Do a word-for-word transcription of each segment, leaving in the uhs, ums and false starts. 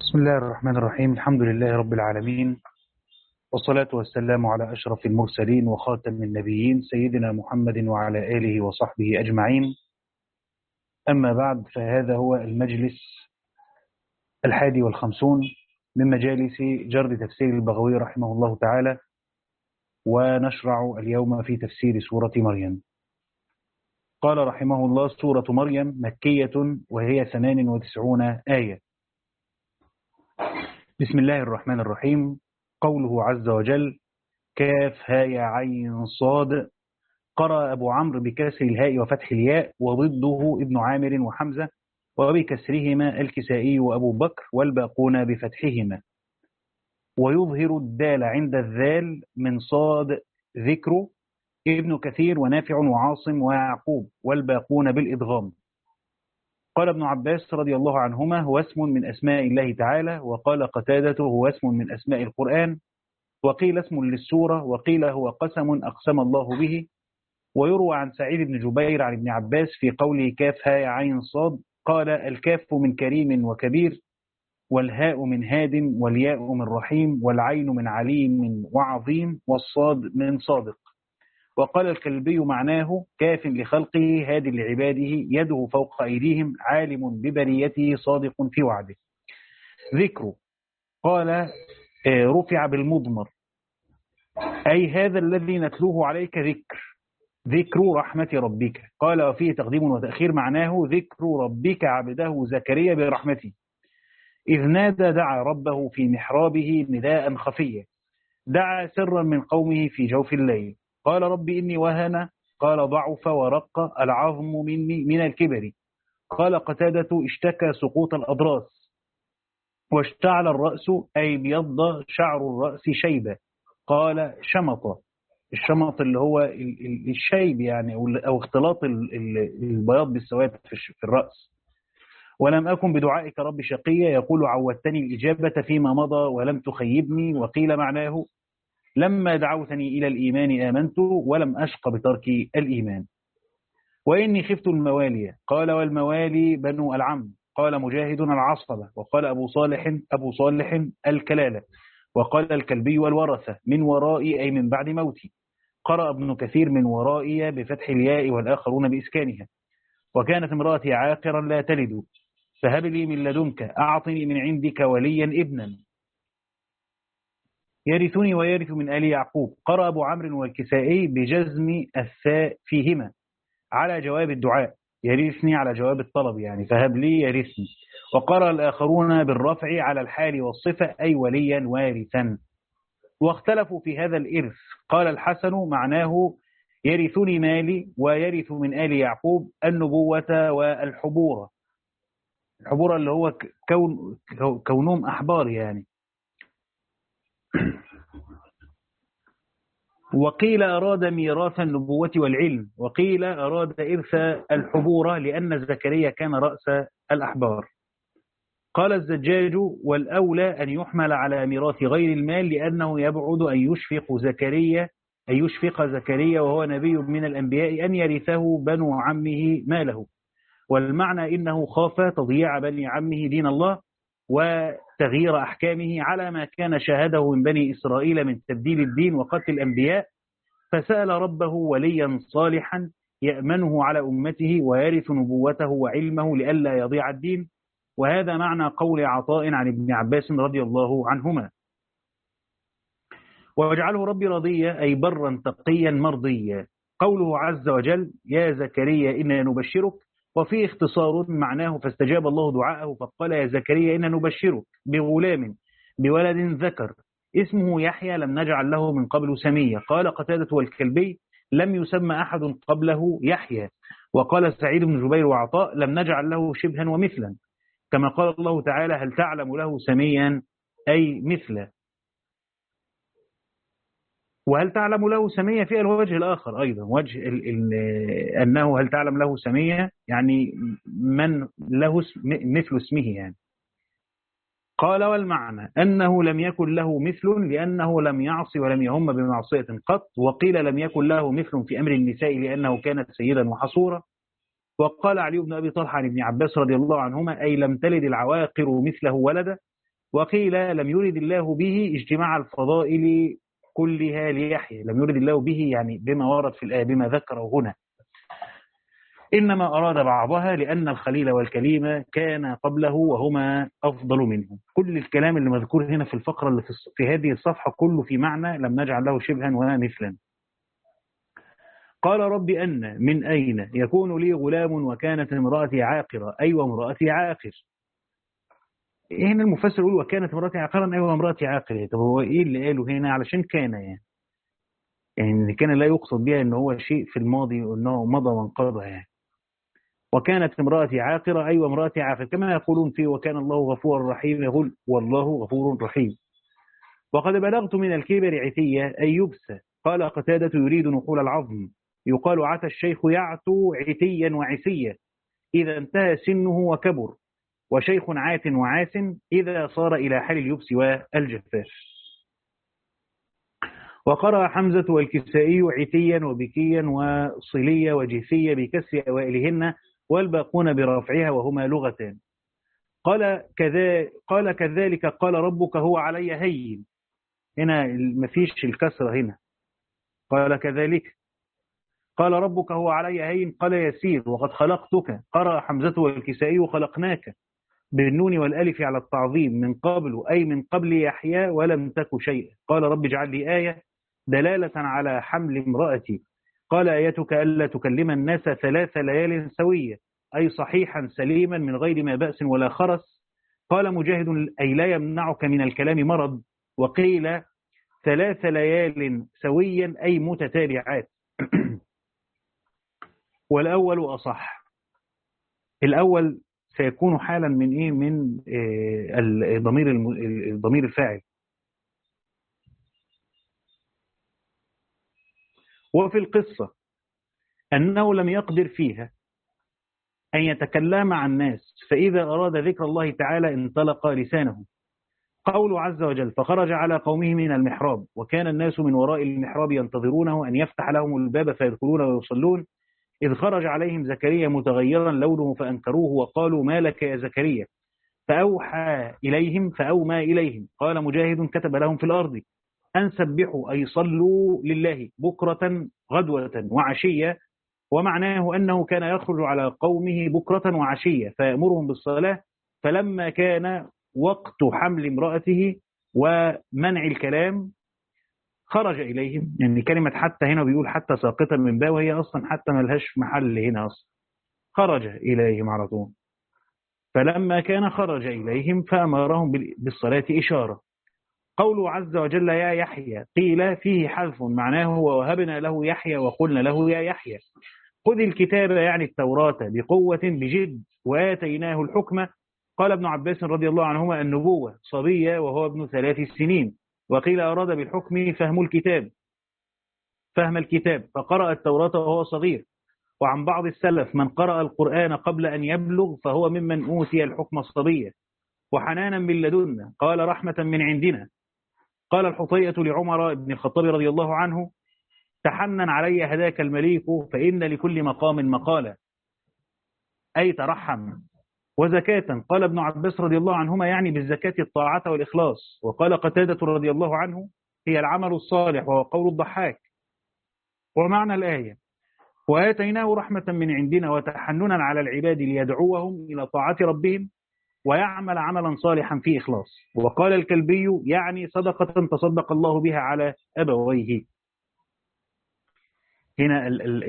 بسم الله الرحمن الرحيم. الحمد لله رب العالمين، والصلاة والسلام على أشرف المرسلين وخاتم النبيين سيدنا محمد وعلى آله وصحبه أجمعين. أما بعد، فهذا هو المجلس الحادي والخمسون من مجالس جرد تفسير البغوي رحمه الله تعالى، ونشرع اليوم في تفسير سورة مريم. قال رحمه الله: سورة مريم مكية وهي ثمان وتسعون آية. بسم الله الرحمن الرحيم. قوله عز وجل: كاف هاء عين صاد. قرأ أبو عمرو بكسر الهاء وفتح الياء، وضده ابن عامر وحمزة، وبكسرهما الكسائي وأبو بكر، والباقون بفتحهما. ويظهر الدال عند الذال من صاد ذكر ابن كثير ونافع وعاصم ويعقوب، والباقون بالإدغام. قال ابن عباس رضي الله عنهما: هو اسم من أسماء الله تعالى. وقال قتادة: هو اسم من أسماء القرآن. وقيل اسم للسورة، وقيل هو قسم أقسم الله به. ويروى عن سعيد بن جبير عن ابن عباس في قوله كاف هاء عين صاد، قال: الكاف من كريم وكبير، والهاء من هاد، والياء من رحيم، والعين من عليم وعظيم، والصاد من صادق. وقال الكلبي معناه: كاف لخلقه هاد لعباده، يده فوق أيديهم، عالم ببريته، صادق في وعده. ذكر قال: رفع بالمضمر، أي هذا الذي نتلوه عليك ذكر، ذكر رحمة ربك. قال: وفيه تقديم وتأخير، معناه ذكر ربك عبده زكريا برحمته، إذ نادى دعا ربه في محرابه نداء خفيا، دعا سرا من قومه في جوف الليل، قال: رب إني وهن، قال: ضعف ورق العظم مني من الكبر. قال قتادة: اشتكى سقوط الأضراس. واشتعل الرأس، أي بيض شعر الرأس شيبة. قال: شمط، الشمط اللي هو الشيب يعني، أو اختلاط البياض بالسواد في الرأس. ولم أكن بدعائك رب شقيا، يقول: عودتني الإجابة فيما مضى ولم تخيبني. وقيل معناه: لما دعوتني إلى الإيمان آمنت، ولم أشق بترك الإيمان. وإني خفت الموالي. قال: والموالي بنو العم. قال مجاهد: العصبة. وقال أبو صالح أبو صالح الكلالة. وقال الكلبي: والورثة، من ورائي أي من بعد موتي. قرأ ابن كثير: من ورائي بفتح الياء، والآخرون بإسكانها. وكانت امرأتي عاقرا لا تلد، فهب لي من لدنك، أعطني من عندك وليا ابنا يرثني ويرث من آل يعقوب. قرأ أبو عمرو والكسائي بجزم الثاء فيهما على جواب الدعاء، يرثني على جواب الطلب يعني، فهب لي يرثني. وقرأ الآخرون بالرفع على الحال والصفة، أي وليا وارثا. واختلفوا في هذا الإرث. قال الحسن معناه: يرثني مالي، ويرث من آل يعقوب النبوة والحبورة. الحبورة اللي هو كون كونهم أحبار يعني. وقيل أراد ميراث النبوة والعلم، وقيل أراد إرث الحبورة، لأن زكريا كان رأس الأحبار. قال الزجاج: والأولى أن يحمل على ميراث غير المال، لأنه يبعد أن يشفق زكريا أن يشفق زكريا وهو نبي من الأنبياء أن يرثه بنو عمه ماله. والمعنى إنه خاف تضييع بني عمه دين الله وتغيير أحكامه على ما كان شاهده من بني إسرائيل من تبديل الدين وقتل الأنبياء، فسأل ربه وليا صالحا يأمنه على أمته ويرث نبوته وعلمه لئلا يضيع الدين. وهذا معنى قول عطاء عن ابن عباس رضي الله عنهما: واجعله ربي رضيا، أي برا تقيا مرضيا. قوله عز وجل: يا زكريا إنا نبشرك، وفيه اختصار معناه: فاستجاب الله دعاءه فقال: يا زكريا إنا نبشرك بغلام بولد ذكر اسمه يحيى لم نجعل له من قبل سميا. قال قتادة والكلبي: لم يسمى أحد قبله يحيى. وقال سعيد بن جبير وعطاء: لم نجعل له شبها ومثلا، كما قال الله تعالى: هل تعلم له سميا، أي مثله. وهل تعلم له سمية في الوجه الآخر أيضا، وجه ال ال أنه هل تعلم له سمية يعني من له اسم مثل اسمه يعني. قال: والمعنى أنه لم يكن له مثل لأنه لم يعص ولم يهم بمعصية قط. وقيل لم يكن له مثل في أمر النساء لأنه كانت سيدا وحصورا. وقال علي بن أبي طلحة عن ابن عباس رضي الله عنهما: أي لم تلد العواقر مثله ولدا. وقيل لم يرد الله به اجتماع الفضائل كلها ليحيى، لم يرد الله به يعني بما ورد في الآية بما ذكره هنا، إنما أراد بعضها لأن الخليل والكليم كان قبله وهما أفضل منه. كل الكلام اللي مذكور هنا في الفقرة اللي في, في هذه الصفحة كله في معنى لم نجعل له شبها ولا مثلا. قال رب أن من أين يكون لي غلام وكانت امرأتي عاقرة، أي أيوة وامرأتي عاقر. هنا المفسر يقول وكانت امرأتي عاقرا، أي أيوة وامرأتي عاقر. طب هو إيه اللي قاله هنا؟ علشان كان يعني يعني كان لا يقصد بها إن هو شيء في الماضي وإنه مضى وانقضى يعني. وكانت امرأتي عاقرة، أي أيوة وامرأتي عاقر، كما يقولون فيه وكان الله غفورا رحيما، يقول والله غفور رحيم. وقد بلغت من الكبر عتية أي يبس. قال قتادة يريد نقول العظم، يقال عتى الشيخ يعتو عتيا وعسيا إذا انتهى سنه وكبر، وشيخ عات وعاس إذا صار إلى حال اليبس والجفاف. وقرأ حمزة والكسائي عتيا وبكيا وصليا وجثيا بكسر أوائلهن والباقون برفعها وهما لغتان. قال كذا قال كذلك قال ربك هو علي هين، هنا مفيش الكسرة هنا. قال كذلك قال ربك هو علي هين قال يسير وقد خلقتك. قرأ حمزة والكسائي خلقناك بالنون والألف على التعظيم من قبل، أي من قبل يحيى ولم تك شيئا. قال رب اجعل لي آية دلالة على حمل امرأتي. قال آيتك ألا تكلم الناس ثلاث ليال سوية، أي صحيحا سليما من غير ما بأس ولا خرس. قال مجاهد أي لا يمنعك من الكلام مرض. وقيل ثلاث ليال سويا أي متتابعات. والأول أصح. الأول سيكون حالا من إيه؟ من الضمير الضمير الفاعل. وفي القصة أنه لم يقدر فيها أن يتكلم عن الناس، فإذا أراد ذكر الله تعالى انطلق لسانه. قوله عز وجل فخرج على قومه من المحراب وكان الناس من وراء المحراب ينتظرونه أن يفتح لهم الباب فيدخلون ويصلون، إذ خرج عليهم زكريا متغيرا لونه فأنكروه وقالوا ما لك يا زكريا، فأوحى إليهم فأومى إليهم. قال مجاهد كتب لهم في الأرض أن سبحوا أي صلوا لله بكرة غدوة وعشية، ومعناه أنه كان يخرج على قومه بكرة وعشية فيأمرهم بالصلاة. فلما كان وقت حمل امرأته ومنع الكلام خرج إليهم، يعني كلمة حتى هنا بيقول حتى ساقطة من باء وهي أصلا حتى ملهاش محل هنا أصلا، خرج إليهم على طول. فلما كان خرج إليهم فأمرهم بالصلاة إشارة. قوله عز وجل يا يحيى قيل فيه حذف معناه ووهبنا له يحيى وقلنا له يا يحيى. خذ الكتاب يعني التوراة بقوة بجد وآتيناه الحكم. قال ابن عباس رضي الله عنهما النبوة صبية وهو ابن ثلاث سنين. وقيل أراد بالحكم فهم الكتاب فهم الكتاب فقرأ التوراة وهو صغير. وعن بعض السلف من قرأ القرآن قبل أن يبلغ فهو ممن أوتي الحكم الصبية. وحنانا من لدنا قال رحمة من عندنا. قال الحطيئة لعمر بن الخطاب رضي الله عنه تحنن علي هداك المليك فإن لكل مقام مقالة، أي ترحم. وزكاة قال ابن عباس رضي الله عنهما يعني بالزكاة الطاعة والإخلاص. وقال قتادة رضي الله عنه هي العمل الصالح وهو قول الضحاك. ومعنى الآية وآتيناه رحمة من عندنا وتحننا على العباد ليدعوهم إلى طاعة ربهم ويعمل عملا صالحا فيه إخلاص. وقال الكلبي يعني صدقة تصدق الله بها على أبويه. هنا ال ال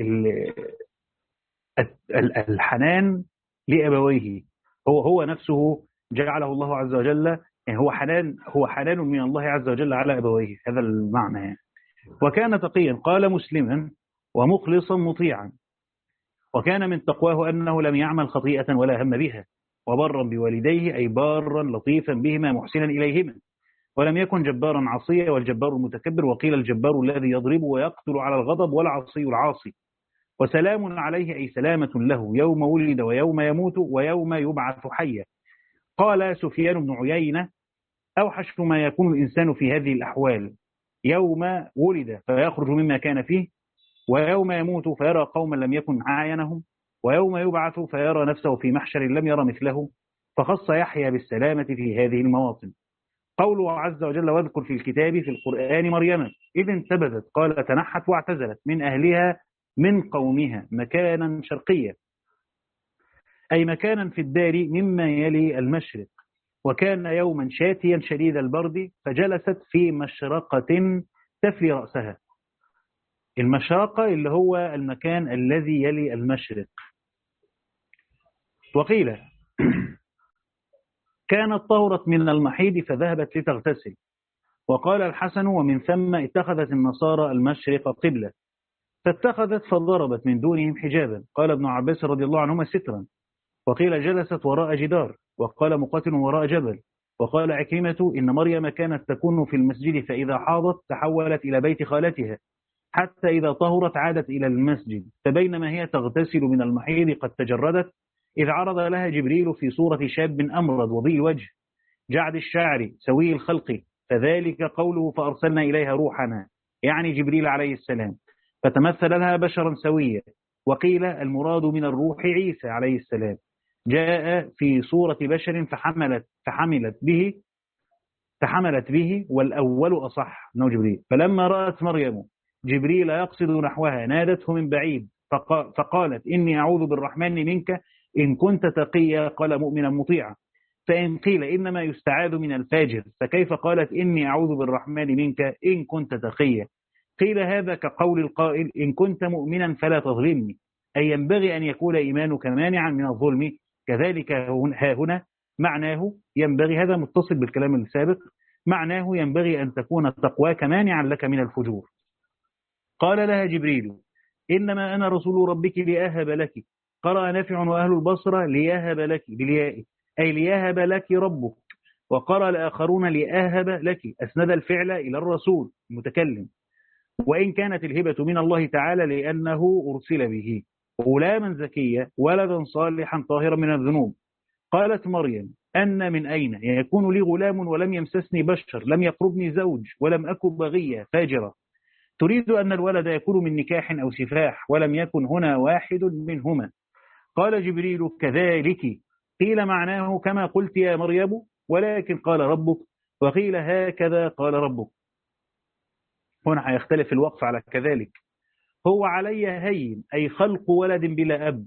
ال الحنان لأبويه هو هو نفسه جعله الله عز وجل، يعني هو حنان هو حنان من الله عز وجل على أبويه، هذا المعنى يعني. وكان تقيا قال مسلما ومخلصا مطيعا. وكان من تقواه أنه لم يعمل خطيئة ولا هم بها. وبرا بوالديه أي بارا لطيفا بهما محسنا إليهما. ولم يكن جبارا عصيا والجبار المتكبر. وقيل الجبار الذي يضرب ويقتل على الغضب والعصي العاصي. وسلام عليه أي سلامة له يوم ولد ويوم يموت ويوم يبعث حيا. قال سفيان بن عيينة أوحش ما يكون الإنسان في هذه الأحوال يوم ولد فيخرج مما كان فيه، ويوم يموت فيرى قوما لم يكن عاينهم، ويوم يبعث فيرى نفسه في محشر لم يرى مثله. فخص يحيى بالسلامة في هذه المواطن. قوله عز وجل واذكر في الكتاب في القرآن مريم إذ انتبذت قال تنحت واعتزلت من أهلها من قومها مكانا شرقيا، أي مكانا في الدار مما يلي المشرق. وكان يوما شاتيا شديد البرد فجلست في مشرقة تفلي رأسها. المشرقة اللي هو المكان الذي يلي المشرق. وقيل كانت طهرت من المحيض فذهبت لتغتسل. وقال الحسن ومن ثم اتخذت النصارى المشرق قبلة فاتخذت فضربت من دونهم حجابا. قال ابن عباس رضي الله عنهما سترا. وقيل جلست وراء جدار. وقال مقاتل وراء جبل. وقال عكرمة إن مريم كانت تكون في المسجد فإذا حاضت تحولت إلى بيت خالتها حتى إذا طهرت عادت إلى المسجد، فبينما هي تغتسل من المحيض قد تجردت إذ عرض لها جبريل في صورة شاب أمرد وضيء الوجه جعد الشعر سوي الخلق، فذلك قوله فأرسلنا إليها روحنا، يعني جبريل عليه السلام، فتمثل لها بشرا سويا. وقيل المراد من الروح عيسى عليه السلام، جاء في صورة بشر فحملت فحملت به فحملت به والأول أصح أنه جبريل. فلما رأت مريم جبريل يقصد نحوها نادته من بعيد فقالت إني أعوذ بالرحمن منك إن كنت تقيا، قال مؤمنا مطيعا. فإن قيل إنما يستعاذ من الفاجر فكيف قالت إني أعوذ بالرحمن منك إن كنت تقيا؟ قيل هذا كقول القائل إن كنت مؤمنا فلا تظلمني، أي ينبغي أن يكون إيمانك مانعا من الظلم. كذلك ها هنا معناه ينبغي، هذا متصل بالكلام السابق، معناه ينبغي أن تكون تقواك مانعا لك من الفجور. قال لها جبريل إنما أنا رسول ربك لأهب لك. قرأ نافع وأهل البصرة ليهب لك بالياء أي ليهب لك ربك. وقرأ الآخرون لأهب لك أسند الفعل إلى الرسول المتكلم، وإن كانت الهبة من الله تعالى لأنه أرسل به غلاما زكيا ولدا صالحا طاهرا من الذنوب. قالت مريم أن من أين يكون لي غلام ولم يمسسني بشر لم يقربني زوج ولم أكن بغية فاجرة. تريد أن الولد يكون من نكاح أو سفاح ولم يكن هنا واحد منهما. قال جبريل كذلك. قيل معناه كما قلت يا مريم ولكن قال ربك، وقيل هكذا قال ربك. هنا هيختلف الوقف على كذلك. هو علي هين أي خلق ولد بلا أب،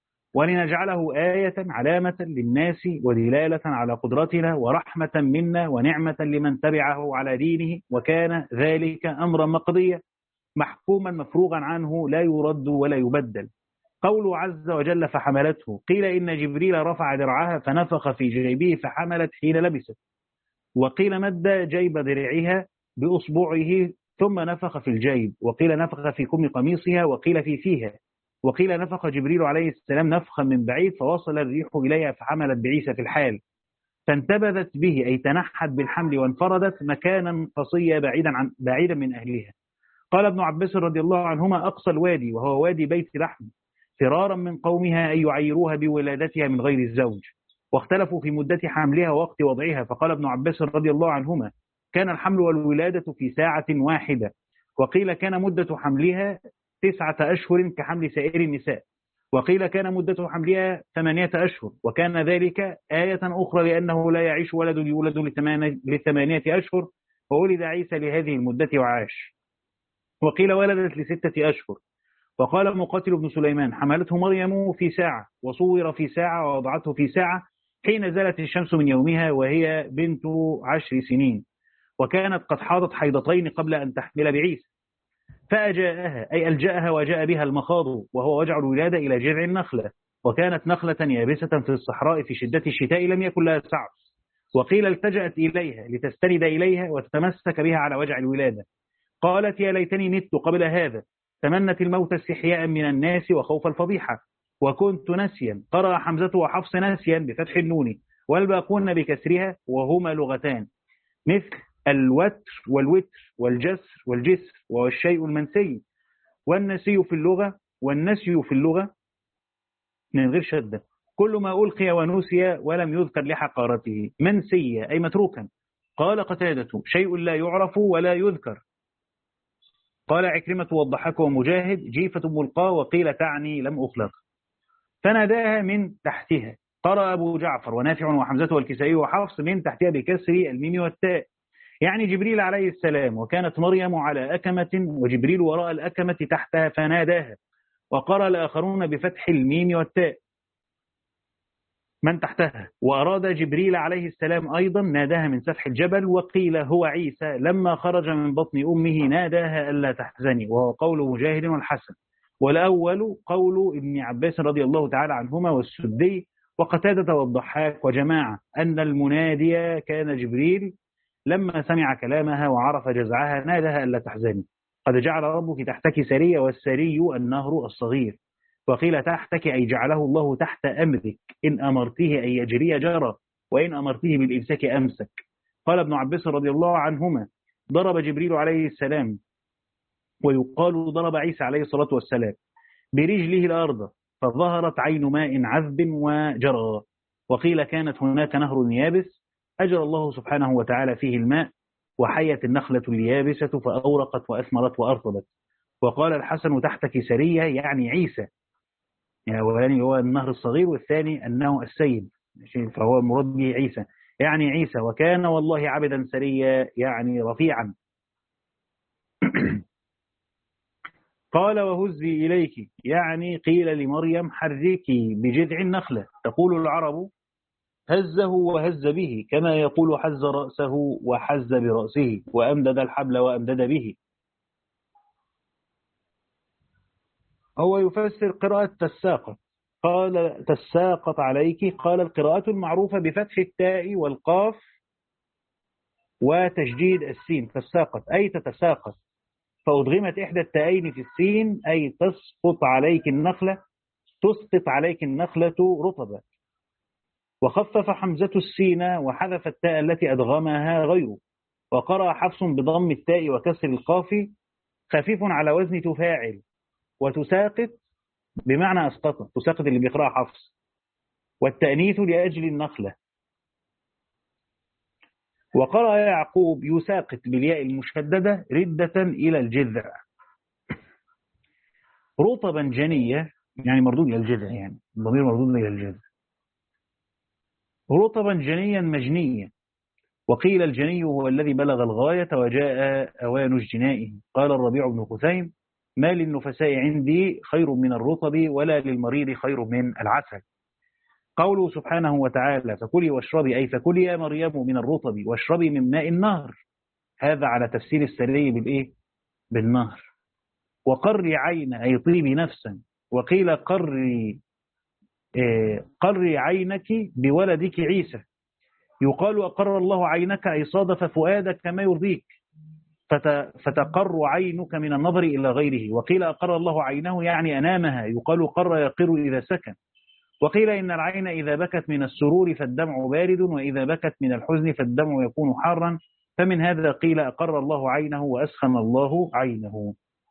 ولنجعله آية علامة للناس ودلالة على قدرتنا ورحمة منا ونعمة لمن تبعه على دينه، وكان ذلك أمرا مقضيا محكوما مفروغا عنه لا يرد ولا يبدل. قوله عز وجل فحملته، قيل إن جبريل رفع درعها فنفخ في جيبه فحملت حين لبست. وقيل مد جيب درعها بأصبعه ثم نفخ في الجيب. وقيل نفخ في كم قميصها وقيل في فيها. وقيل نفخ جبريل عليه السلام نفخا من بعيد فوصل الريح إليها فحملت بعيسى في الحال، فانتبذت به أي تنحت بالحمل وانفردت مكانا قصيا بعيدا عن بعيدا من أهلها. قال ابن عباس رضي الله عنهما أقصى الوادي وهو وادي بيت لحم فرارا من قومها أن يعيروها بولادتها من غير الزوج. واختلفوا في مدة حملها ووقت وضعها، فقال ابن عباس رضي الله عنهما كان الحمل والولادة في ساعة واحدة. وقيل كان مدة حملها تسعة أشهر كحمل سائر النساء. وقيل كان مدة حملها ثمانية أشهر، وكان ذلك آية أخرى لأنه لا يعيش ولد يولد لثمانية أشهر، وولد عيسى لهذه المدة وعاش. وقيل ولدت لستة أشهر. وقال مقاتل بن سليمان حملته مريم في ساعة وصور في ساعة ووضعته في ساعة حين زالت الشمس من يومها وهي بنت عشر سنين، وكانت قد حاضت حيضتين قبل أن تحمل بعيسى. فأجاءها أي ألجأها وجاء بها المخاض وهو وجع الولادة إلى جذع النخلة، وكانت نخلة يابسة في الصحراء في شدة الشتاء لم يكن لها سعر. وقيل التجأت إليها لتستند إليها وتتمسك بها على وجع الولادة. قالت يا ليتني مت قبل هذا، تمنت الموت استحياء من الناس وخوف الفضيحة، وكنت نسيا. قرأ حمزة وحفص نسيا بفتح النون والباقون بكسرها وهما لغتان، مثل الوتر والوتر والجسر والجسر والشيء المنسي. والنسي في اللغة والنسي في اللغة من غير شدة كل ما ألقي ونسي ولم يذكر لحقارته، منسية أي متروكا. قال قتادة شيء لا يعرف ولا يذكر. قال عكرمة والضحك ومجاهد جيفة ملقى، وقيل تعني لم أخلق. فناداها من تحتها قرأ أبو جعفر ونافع وحمزة والكسائي وحفص من تحتها بكسر الميم والتاء، يعني جبريل عليه السلام. وكانت مريم على أكمة وجبريل وراء الأكمة تحتها فناداها. وقرأ الآخرون بفتح الميم والتاء من تحتها. وأراد جبريل عليه السلام أيضا ناداها من سفح الجبل. وقيل هو عيسى لما خرج من بطن أمه ناداها ألا تحزني، وهو قول مجاهد والحسن. والأول قول ابن عباس رضي الله تعالى عنهما والسدي وقتادة والضحاك وجماعة أن المنادي كان جبريل لما سمع كلامها وعرف جزعها ناداها ألا تحزني. قد جعل ربك تحتك سرية، والسري النهر الصغير. وقيل تحتك أي جعله الله تحت أمرك، إن أمرته أن يجري جرى، وإن أمرته بالإمساك أمسك. قال ابن عباس رضي الله عنهما ضرب جبريل عليه السلام، ويقال ضرب عيسى عليه الصلاة والسلام برجله الأرض فظهرت عين ماء عذب وجرى. وقيل كانت هناك نهر يابس أجرى الله سبحانه وتعالى فيه الماء، وحيت النخلة اليابسة فأورقت وأثمرت وأرطبت. وقال الحسن تحتك سرية يعني عيسى، يعني هو النهر الصغير، والثاني أنه السيد فهو المراد به عيسى، يعني عيسى. وكان والله عبدا سريا يعني رفيعا. قال وهزي إليك يعني قيل لمريم حركي بجذع النخلة. تقول العرب هزه وهز به، كما يقول حز رأسه وحز برأسه، وأمدد الحبل وأمدد به. هو يفسر قراءة تساقط. قال تساقط عليك، قال القراءة المعروفة بفتح التاء والقاف وتشديد السين تساقط أي تتساقط، فأدغمت إحدى التائين في السين أي تسقط عليك النخلة، تسقط عليك النخلة رطبا. وخفف حمزة السين وحذف التاء التي أدغمها غيره. وقرأ حفص بضم التاء وكسر القاف خفيف على وزن تفاعل، وتساقط بمعنى أسقط، تساقط اللي بيقرأ حفص، والتأنيث لأجل النخلة. وقرأ يعقوب يساقط بالياء المشددة ردة إلى الجذع. رطبا جنية يعني مردود إلى الجذع، يعني الضمير مردود إلى الجذع. رطبا جنيا مجنيا. وقيل الجني هو الذي بلغ الغاية وجاء أوان اجتنائه. قال الربيع بن خثيم ما للنفساء عندي خير من الرطب، ولا للمريض خير من العسل. قوله سبحانه وتعالى فكلي واشربي أي فكلي يا مريم من الرطب واشربي من ماء النهر، هذا على تفسير السري بالإيه؟ بالنهر. وقري عين أي طيبي نفسا. وقيل قري إيه قري عينك بولدك عيسى. يقال أقر الله عينك أي صادف فؤادك كما يرضيك، فتقر عينك من النظر إلى غيره. وقيل أقر الله عينه يعني أنامها، يقال قر يقر إذا سكن. وقيل إن العين إذا بكت من السرور فالدمع بارد، وإذا بكت من الحزن فالدمع يكون حارا، فمن هذا قيل أقر الله عينه وأسخن الله عينه.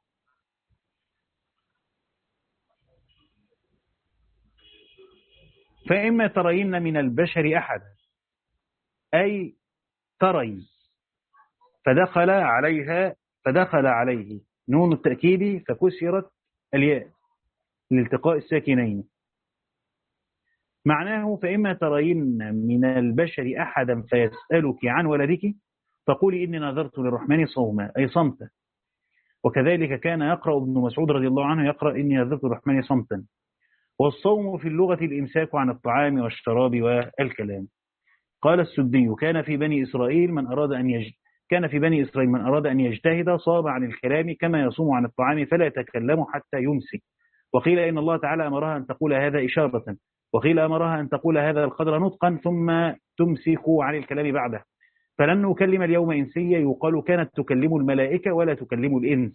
فإما ترين من البشر أحد أي تري، فدخل عليها فدخل عليه نون التأكيد فكسرت الياء لالتقاء الساكنين. معناه فإما ترين من البشر أحدا فيسألك عن ولدك فقولي إني نذرت للرحمن صوما أي صمتا. وكذلك كان يقرأ ابن مسعود رضي الله عنه يقرأ إني نذرت للرحمن صمتا. والصوم في اللغة الإمساك عن الطعام والشراب والكلام. قال السدي كان في بني إسرائيل من أراد أن يج... كان في بني إسرائيل من أراد أن يجتهد صام عن الكلام كما يصوم عن الطعام فلا يتكلم حتى يمسك. وقيل إن الله تعالى أمرها أن تقول هذا إشارة، وقيل أمرها أن تقول هذا القدر نطقا ثم تمسك عن الكلام بعده. فلن نكلم اليوم إنسية يقال كانت تكلم الملائكة ولا تكلم الإنس.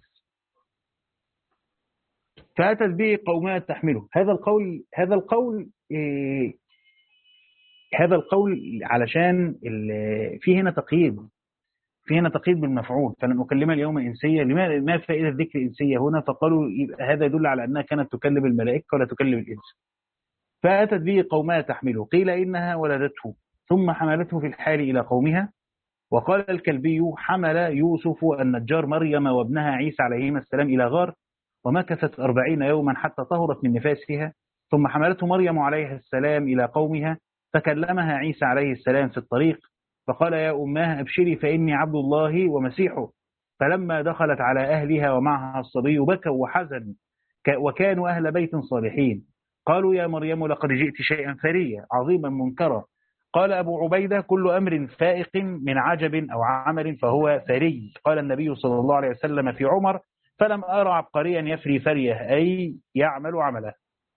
فأتت به قومها تحمله. هذا القول هذا القول إيه هذا القول علشان في هنا تقييد في هنا تقييد بالمفعول. فلن أكلم اليوم إنسية، لماذا ما فائدة ذكر إنسية هنا؟ فقالوا هذا يدل على أنها كانت تكلم الملائكة ولا تكلم الإنس. فأتت به قومها تحمله. قيل إنها ولدته ثم حملته في الحال إلى قومها. وقال الكلبي حمل يوسف النجار مريم وابنها عيسى عليهما السلام إلى غار، ومكثت أربعين يوما حتى طهرت من نفاسها، ثم حملته مريم عليه السلام إلى قومها فكلمها عيسى عليه السلام في الطريق فقال يا أماه أبشري فإني عبد الله ومسيحه. فلما دخلت على أهلها ومعها الصبي بكوا وحزنوا وكانوا أهل بيت صالحين. قالوا يا مريم لقد جئت شيئا فريا عظيما منكرا. قال أبو عبيدة كل أمر فائق من عجب أو عمل فهو فري. قال النبي صلى الله عليه وسلم في عمر فلم أرى عبقريا يفري فريه أي يعمل عمله.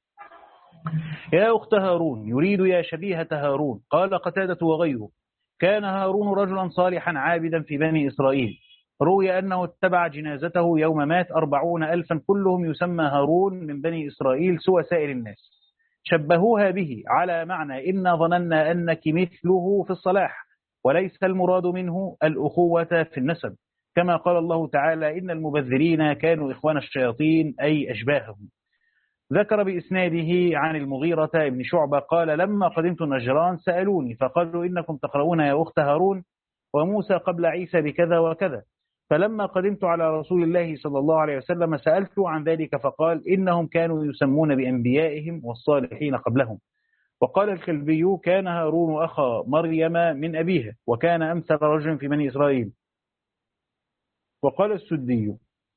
يا أخت هارون يريد يا شبيهة هارون. قال قتادة وغيره كان هارون رجلا صالحا عابدا في بني إسرائيل. روي أنه اتبع جنازته يوم مات أربعون ألفا كلهم يسمى هارون من بني إسرائيل سوى سائر الناس. شبهوها به على معنى إنا ظننا أنك مثله في الصلاح وليس المراد منه الأخوة في النسب كما قال الله تعالى إن المبذرين كانوا إخوان الشياطين أي أشباههم. ذكر بإسناده عن المغيرة بن شعبة قال لما قدمت نجران سألوني فقالوا إنكم تقرؤون يا أخت هارون وموسى قبل عيسى بكذا وكذا. فلما قدمت على رسول الله صلى الله عليه وسلم سألته عن ذلك فقال إنهم كانوا يسمون بأنبيائهم والصالحين قبلهم. وقال الكلبي كان هارون أخا مريم من أبيها وكان أمثل رجل في بني إسرائيل. وقال السدي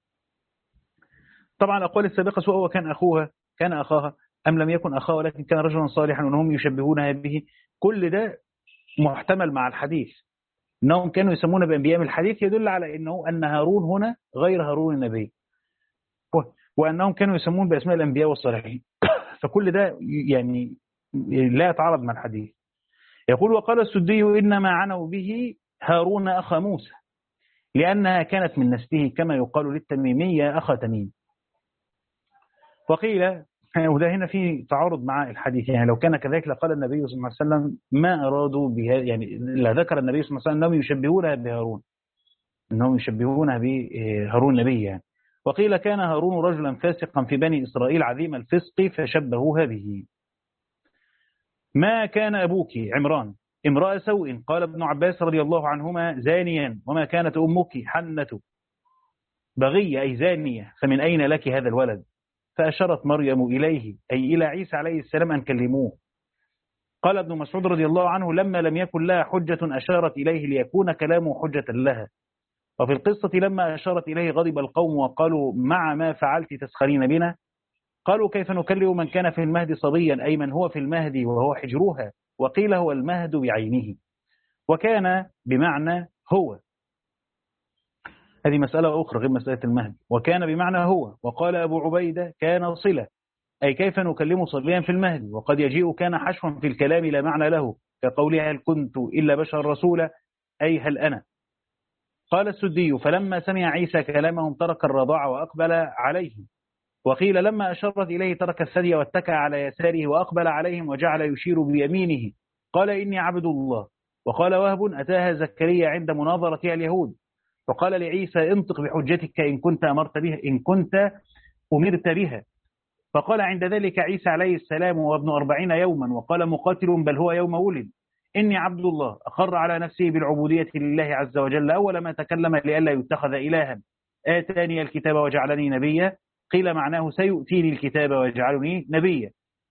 طبعا الأقوال السابقة سواء وكان أخوها كان أخاها أم لم يكن أخاها ولكن كان رجلا صالحا وأنهم يشبهونها به كل ده محتمل مع الحديث أنهم كانوا يسمون بأنبياء. الحديث يدل على أنه أن هارون هنا غير هارون النبي وأنهم كانوا يسمون بأسماء الأنبياء والصالحين فكل ده يعني لا يتعارض مع الحديث. يقول وقال السدي إنما عنوا به هارون أخا موسى لأنها كانت من نسله كما يقال للتميمية أخا تميم. وقيل وده هنا في تعارض مع الحديث يعني لو كان كذلك لقال النبي صلى الله عليه وسلم ما أرادوا بها يعني لا ذكر النبي صلى الله عليه وسلم أنهم يشبهونها بهارون أنهم يشبهونها بهارون النبي يعني. وقيل كان هارون رجلا فاسقا في بني إسرائيل عظيم الفسق فشبهوها به. ما كان أبوك عمران امرأة سوء قال ابن عباس رضي الله عنهما زانيا وما كانت أمك حنة بغية أي زانية فمن أين لك هذا الولد. فأشرت مريم إليه أي إلى عيسى عليه السلام أن كلموه. قال ابن مسعود رضي الله عنه لما لم يكن لها حجة أشارت إليه ليكون كلامه حجة لها. وفي القصة لما أشارت إليه غضب القوم وقالوا مع ما فعلت تسخرين بنا. قالوا كيف نكلم من كان في المهد صبيا أي من هو في المهد وهو حجروها. وقيل هو المهد بعينه وكان بمعنى هو. هذه مسألة أخرى غير مسألة المهد. وكان بمعنى هو. وقال أبو عبيدة كان صلة أي كيف نكلم صبيا في المهد. وقد يجيء كان حشوا في الكلام لا معنى له كقولها هل كنت إلا بشر رسولا أي هل أنا. قال السدي فلما سمع عيسى كلامهم ترك الرضاع وأقبل عليه. وقيل لما أشرت إليه ترك الثدي واتكى على يساره وأقبل عليهم وجعل يشير بيمينه قال إني عبد الله. وقال وهب أتاها زكريا عند مناظرتها اليهود فقال لعيسى انطق بحجتك إن كنت أمرت بها إن كنت أمرت بها. فقال عند ذلك عيسى عليه السلام وابن أربعين يوما وقال مقاتل بل هو يوم ولد إني عبد الله أقر على نفسه بالعبودية لله عز وجل أول ما تكلم لئلا يتخذ إلها آتاني الكتاب وجعلني نبيا. قيل معناه سيؤتيني الكتاب ويجعلني نبيا.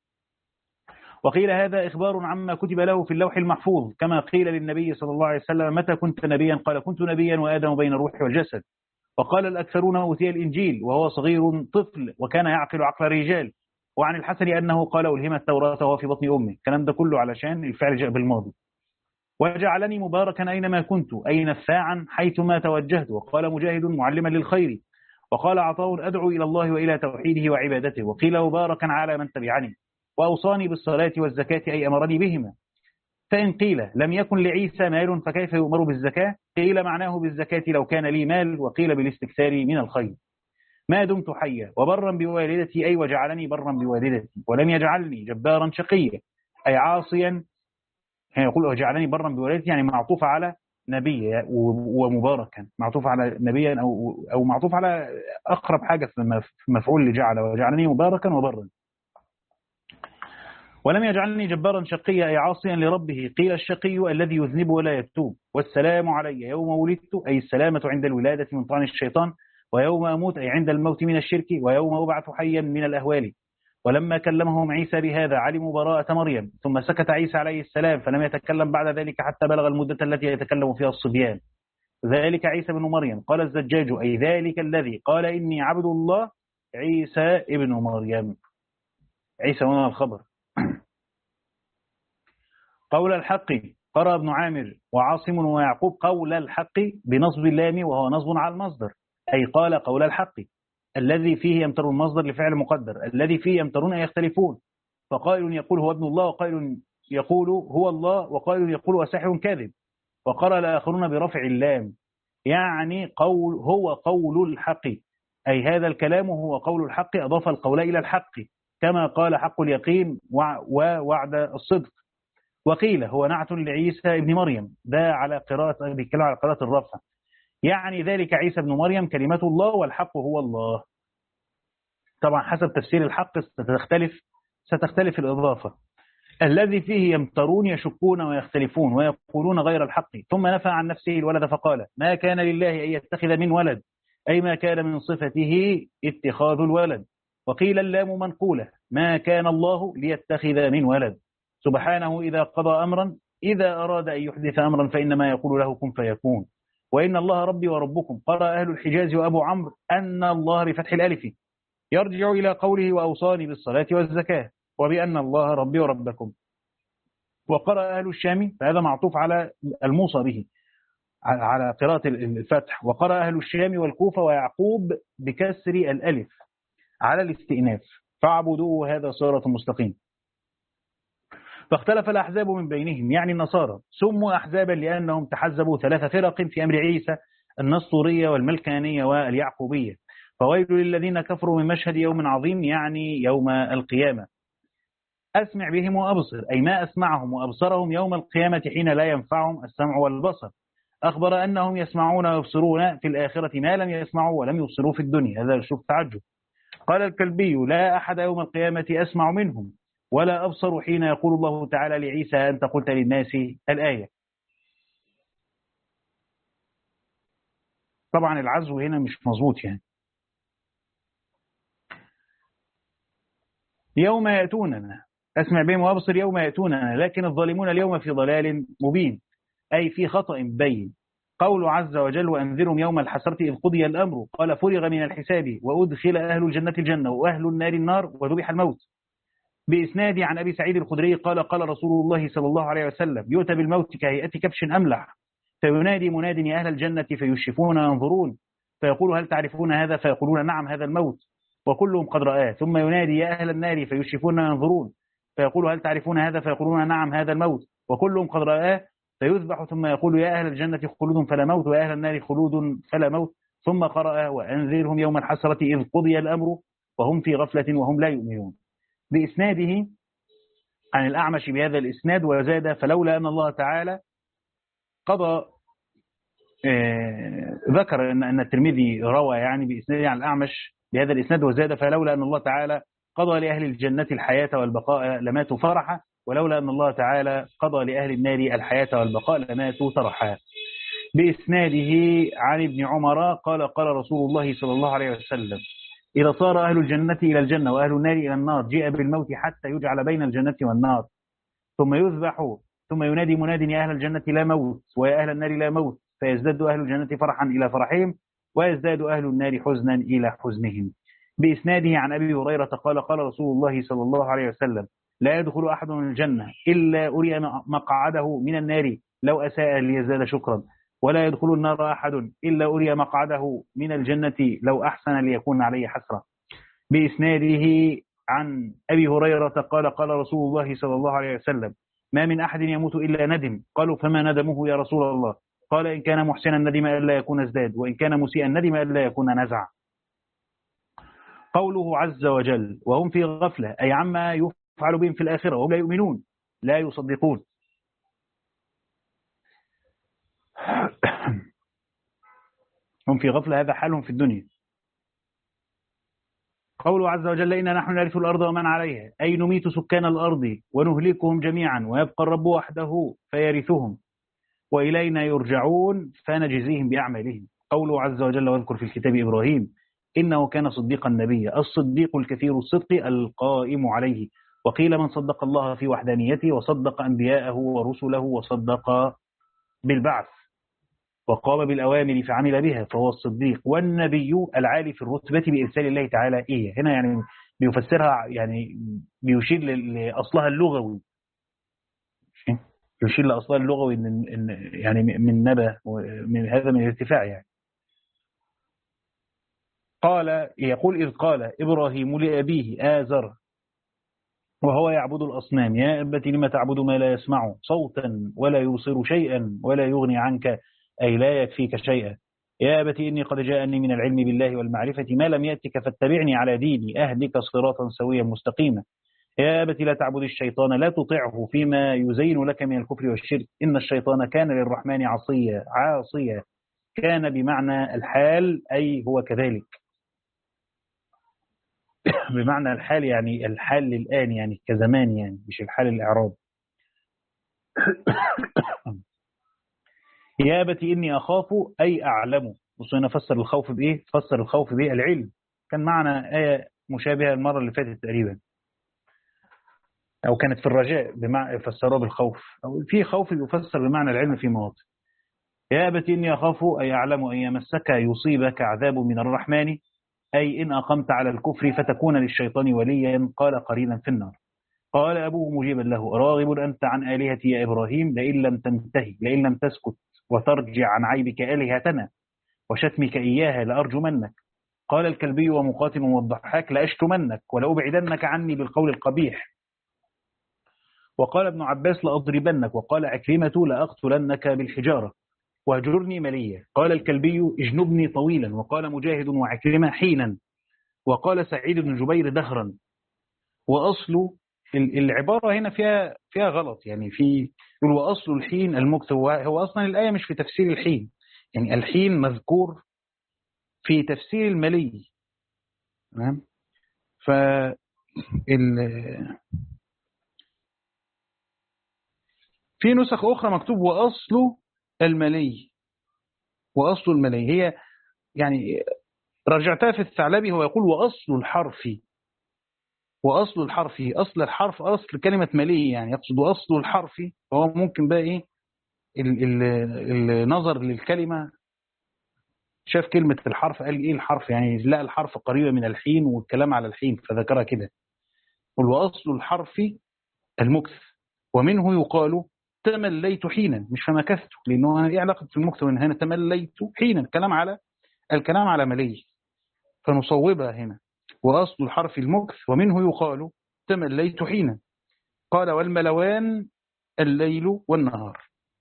وقيل هذا إخبار عما كتب له في اللوح المحفوظ كما قيل للنبي صلى الله عليه وسلم متى كنت نبيا قال كنت نبيا وآدم بين الروح والجسد. وقال الأكثرون أوتي الإنجيل وهو صغير طفل وكان يعقل عقل الرجال. وعن الحسن أنه قال ألهم التوراة وهو في بطن أمه. الكلام ده كله علشان الفعل جاء بالماضي. وجعلني مباركا أينما كنت أي نفاعا حيثما توجهت. وقال مجاهد معلما للخير. وقال عطاء أدعو إلى الله وإلى توحيده وعبادته. وقيل مباركا على من تبعني وأوصاني بالصلاة والزكاة أي أمرني بهما. فإن قيل لم يكن لعيسى مال فكيف يؤمر بالزكاة. قيل معناه بالزكاة لو كان لي مال وقيل بالاستكثار من الخير ما دمت حيا وبرا بوالدتي أي وجعلني برا بوالدتي ولم يجعلني جبارا شقيا أي عاصيا. يقول وجعلني برا بوالدتي يعني معطوف على نبي ومباركا معطوف على نبيا أو, أو معطوف على أقرب حاجة في مفعول لجعل وجعلني مباركا وبرا. ولم يجعلني جبارا شقيا أي عاصيا لربه. قيل الشقي الذي يذنب ولا يتوب. والسلام علي يوم ولدت أي السلامة عند الولادة من طعن الشيطان ويوم أموت أي عند الموت من الشرك ويوم أبعث حيا من الأهوال. ولما كلمهم عيسى بهذا علموا براءة مريم، ثم سكت عيسى عليه السلام فلم يتكلم بعد ذلك حتى بلغ المدة التي يتكلم فيها الصبيان. ذلك عيسى بن مريم. قال الزجاج أي ذلك الذي قال إني عبد الله عيسى ابن مريم. عيسى هنا الخبر. قول الحق قرأ ابن عامر وعاصم ويعقوب قول الحق بنصب اللام وهو نصب على المصدر، أي قال قول الحق الذي فيه يمتر المصدر لفعل مقدر الذي فيه يمترون أن يختلفون، فقائل يقول هو ابن الله وقائل يقول هو الله وقائل يقول وساحر كاذب. وقرأ الآخرون برفع اللام يعني قول هو قول الحق، أي هذا الكلام هو قول الحق، أضاف القول إلى الحق كما قال حق اليقين ووعد الصدق. وقيل هو نعت لعيسى ابن مريم، ده على قراءة بيتكلم على قراءة الرفع، يعني ذلك عيسى ابن مريم كلمة الله والحق هو الله. طبعا حسب تفسير الحق ستختلف ستختلف الإضافة. الذي فيه يمترون يشكون ويختلفون ويقولون غير الحق، ثم نفى عن نفسه الولد فقال ما كان لله أن يتخذ من ولد، أي ما كان من صفته اتخاذ الولد. وقيل اللام منقولة ما كان الله ليتخذ من ولد، سبحانه إذا قضى أمرا إذا أراد أن يحدث أمرا فإنما يقول له كن فيكون. وإن الله ربي وربكم. قرأ أهل الحجاز وأبو عمرو أن الله بفتح الألف يرجع إلى قوله وأوصاني بالصلاة والزكاة وبأن الله ربي وربكم. وقرأ أهل الشام فهذا معطوف على الموصى به على قراءة الفتح. وقرأ أهل الشام والكوفة ويعقوب بكسر الألف على الاستئناف فاعبدوه هذا صراط مستقيم. فاختلف الأحزاب من بينهم يعني النصارى، سموا أحزابا لأنهم تحزبوا ثلاث فرق في أمر عيسى، النسطورية والملكانية واليعقوبية. فويل للذين كفروا من مشهد يوم عظيم يعني يوم القيامة. أسمع بهم وأبصر أي ما أسمعهم وأبصرهم يوم القيامة حين لا ينفعهم السمع والبصر. أخبر أنهم يسمعون ويبصرون في الآخرة ما لم يسمعوا ولم يبصروا في الدنيا، هذا شوف تعجب. قال الكلبي لا أحد يوم القيامة أسمع منهم ولا أبصر حين يقول الله تعالى لعيسى أنت قلت للناس الآية. طبعا العزو هنا مش مظبوط يعني. يوم يأتوننا أسمع بهم وأبصر يوم يأتوننا لكن الظالمون اليوم في ضلال مبين أي في خطأ بين. قول عز وجل وأنذرهم يوم الحسرة إذ قضي الأمر قال فرغ من الحساب وأدخل أهل الجنة الجنة وأهل النار النار وذبح الموت. بإسناد عن أبي سعيد الخدري قال قال رسول الله صلى الله عليه وسلم يؤتى بالموت كهيئة كبش أملح فينادي مناد يا أهل الجنة فيشفون ينظرون فيقول هل تعرفون هذا فيقولون نعم هذا الموت وكلهم قد رآه. ثم ينادي يا أهل النار فيشفون ينظرون فيقول هل تعرفون هذا فيقولون نعم هذا الموت وكلهم قد رآه. فيذبح ثم يقول يا أهل الجنة خلود فلا موت ويا أهل النار خلود فلا موت. ثم قرأ وأنذرهم يوم الحسرة إذ قضي الأمر وهم في غفلة وهم لا يؤمنون. بإسناده عن الأعمش بهذا الإسناد وزاد فلولا أن الله تعالى قضى آه ذكر أن أن الترمذي روى يعني بإسناده عن الأعمش بهذا الإسناد وزاد فلولا أن الله تعالى قضى لأهل الجنة الحياة والبقاء لماتوا فرحا ولولا أن الله تعالى قضى لأهل النار الحياة والبقاء لماتوا ترحا. بإسناده عن ابن عمر قال قال رسول الله صلى الله عليه وسلم إذا صار أهل الجنة إلى الجنة وأهل النار إلى النار جاء بالموت حتى يجعل بين الجنة والنار ثم يذبح ثم ينادي مناد يا أهل الجنة لا موت ويا أهل النار لا موت فيزداد أهل الجنة فرحا إلى فرحهم ويزداد أهل النار حزنا إلى حزنهم. بإسناده عن أبي هريرة قال قال رسول الله صلى الله عليه وسلم لا يدخل أحد من الجنة إلا أري مقعده من النار لو أساء ليزداد شكرا ولا يدخل النار أحد إلا أري مقعده من الجنة لو أحسن ليكون عليه حسرة. بإسناده عن أبي هريرة قال قال رسول الله صلى الله عليه وسلم ما من أحد يموت إلا ندم. قالوا فما ندمه يا رسول الله؟ قال إن كان محسنا ندم ألا يكون ازداد وإن كان مسيئا ندم ألا يكون نزع. قوله عز وجل وهم في غفلة أي عما يفعل بهم في الآخرة وهم لا يؤمنون لا يصدقون. هم في غفلة هذا حالهم في الدنيا. قوله عز وجل إنا نحن نرث الأرض ومن عليها أي نميت سكان الأرض ونهلكهم جميعا ويبقى الرب وحده فيرثهم وإلينا يرجعون فنجزيهم بأعمالهم. قوله عز وجل واذكر في الكتاب إبراهيم إنه كان صديقا نبيا. الصديق الكثير الصدق القائم عليه. وقيل من صدق الله في وحدانيته وصدق أنبياءه ورسله وصدق بالبعث وقام بالأوامر فعمل بها فهو الصديق. والنبي العالي في الرتبة بإرسال الله تعالى إيه. هنا يعني بيفسرها، يعني بيشير لأصلها اللغوي، يشير لأصلها اللغوي إن يعني من نبأ، من هذا من الارتفاع يعني. قال يقول إذ قال إبراهيم لأبيه آزر وهو يعبد الأصنام يا أبت لم تعبد ما لا يسمع صوتا ولا يبصر شيئا ولا يغني عنك أي لا يكفيك شيئا. يا أبت إني قد جاءني من العلم بالله والمعرفة ما لم يأتك فاتبعني على ديني أهدك صراطا سويا مستقيما. يا أبت لا تعبد الشيطان لا تطعه فيما يزين لك من الكفر والشرك إن الشيطان كان للرحمن عصيا. عاصيا كان بمعنى الحال أي هو كذلك، بمعنى الحال يعني الحال للآن يعني كزمان، يعني مش الحال الإعراب. يا أبت إني أخاف أي أعلم. بصوا هنا فسر الخوف بإيه؟ فسر الخوف بإيه؟ العلم. كان معنا آية مشابهة المرة اللي فاتت تقريبا، أو كانت في الرجاء بمعنى فسروه بالخوف، أو في خوف يفسر بمعنى العلم في مواضع. يا أبت إني أخاف أي أعلم أن يمسك يصيبك عذاب من الرحمن أي إن أقمت على الكفر فتكون للشيطان وليا قال قرينا في النار. قال أبوه مجيبا له راغب أنت عن آلهتي يا إبراهيم لئن لم تنتهي لئن لم تسكت وترجع عن عيبك آلهتنا وشتمك إياها لأرجمنك. قال الكلبي ومقاتل والضحاك لأشتمنك ولأبعدنك عني بالقول القبيح. وقال ابن عباس لأضربنك. وقال عكرمة لأقتلنك بالحجارة وهجرني مليا. قال الكلبي اجنبني طويلا. وقال مجاهد وعكرمة حينا. وقال سعيد بن جبير دهرا. وأصل العبارة هنا فيها فيها غلط، يعني في وأصل الحين المكث. هو أصلا الآية مش في تفسير الحين، يعني الحين مذكور في تفسير الملي. تمام. ف في نسخ أخرى مكتوب وأصل الملي. وأصل الملي هي يعني رجعتها في الثعلبي، هو يقول وأصل الحرف. وأصل الحرف أصل الحرف أصل كلمة ملي، يعني يقصد أصل الحرف. فهو ممكن بقى إيه النظر للكلمة، شاف كلمة الحرف قال إيه الحرف، يعني لا الحرف قريبة من الحين والكلام على الحين فذكرها كده. قل وأصل الحرف المكث ومنه يقال تمليت حينا مش فمكثت، لأنه إيه علاقة المكث وإن هنا تمليت حينا الكلام على الكلام على ملي، فنصوبها هنا وأصل الحرف المكث ومنه يقال تمليت حينا. قال والملوان الليل والنهار.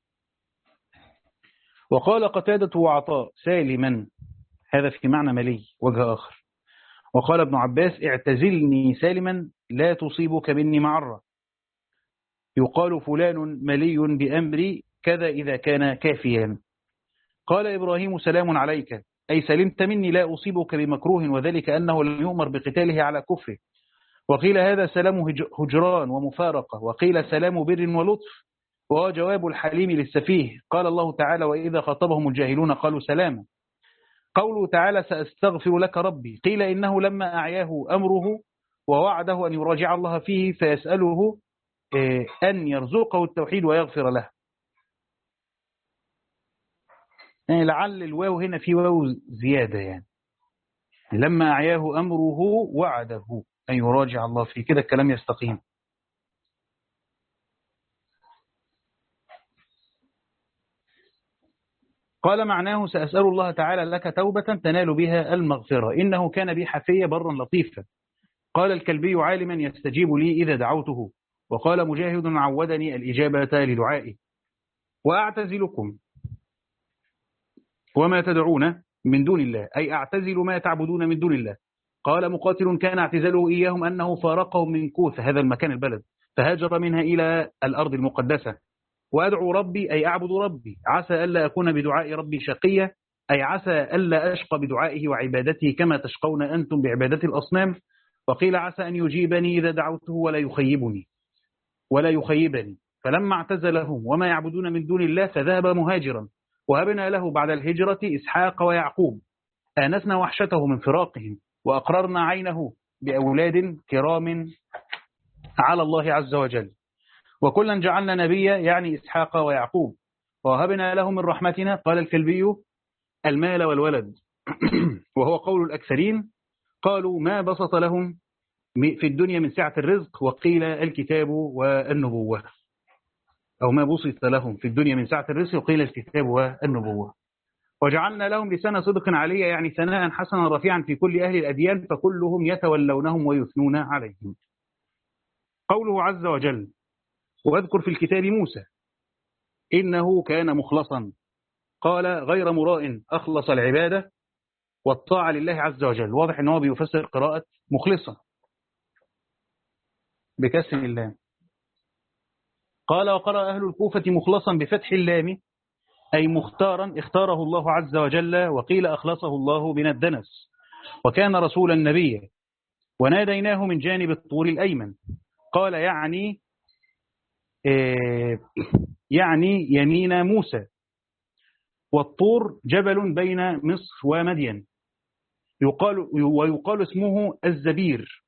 وقال قتادة وعطاء سالما هذا في معنى ملي وجه آخر. وقال ابن عباس اعتزلني سالما لا تصيبك مني معرة. يقال فلان ملي بأمري كذا إذا كان كافيا. قال إبراهيم سلام عليك أي سلمت مني لا أصيبك بمكروه، وذلك أنه لم يؤمر بقتاله على كفره. وقيل هذا سلام هجران ومفارقة. وقيل سلام بر ولطف، وهو جواب الحليم للسفيه. قال الله تعالى وإذا خاطبهم الجاهلون قالوا سلاما. قوله تعالى سأستغفر لك ربي، قيل إنه لما أعياه أمره ووعده أن يراجع الله فيه فيسأله أن يرزقه التوحيد ويغفر له. يعني لعل الواو هنا في واو زيادة، يعني لما أعياه أمره وعده أن يراجع الله فيه، كده الكلام يستقيم. قال معناه سأسأل الله تعالى لك توبة تنال بها المغفرة إنه كان بي حفيا برا لطيفا. قال الكلبي عالما يستجيب لي إذا دعوته. وقال مجاهد عودني الإجابة لدعائي. وأعتزلكم وما تدعون من دون الله أي أعتزل ما تعبدون من دون الله. قال مقاتل كان اعتزاله إياهم أنه فارقهم من كوث هذا المكان البلد فهاجر منها إلى الأرض المقدسة. وأدعو ربي أي أعبد ربي عسى ألا أكون بدعاء ربي شقيا أي عسى ألا أشقى بدعائه وعبادته كما تشقون أنتم بعبادة الأصنام. وقيل عسى أن يجيبني إذا دعوته ولا يخيبني ولا يخيبني. فلما اعتزلهم وما يعبدون من دون الله فذهب مهاجرا. وهبنا له بعد الهجرة إسحاق ويعقوب. آنسنا وحشته من فراقهم وأقررنا عينه بأولاد كرام على الله عز وجل، وكلا جعلنا نبيا يعني إسحاق ويعقوب، ووهبنا له من رحمتنا. قال الكلبي المال والولد وهو قول الأكثرين، قالوا ما بسط لهم في الدنيا من سعة الرزق، وقيل الكتاب والنبوة، أو ما بسط لهم في الدنيا من سعة الرزق وقيل الكتاب والنبوة. وجعلنا لهم لسان صدق عليه يعني ثناء حسنا رفيعا في كل أهل الأديان، فكلهم يتولونهم ويثنون عليهم. قوله عز وجل واذكر في الكتاب موسى إنه كان مخلصا، قال غير مراء أخلص العبادة والطاعة لله عز وجل. واضح أنه بيفسر قراءة مخلصا بكسر اللام. قال وقرأ أهل الكوفة مخلصا بفتح اللام أي مختارا اختاره الله عز وجل، وقيل أخلصه الله من الدنس، وكان رسولا نبيا، وناديناه من جانب الطور الأيمن. قال يعني يعني يمين موسى، والطور جبل بين مصر ومدين، يقال ويقال اسمه الزبير.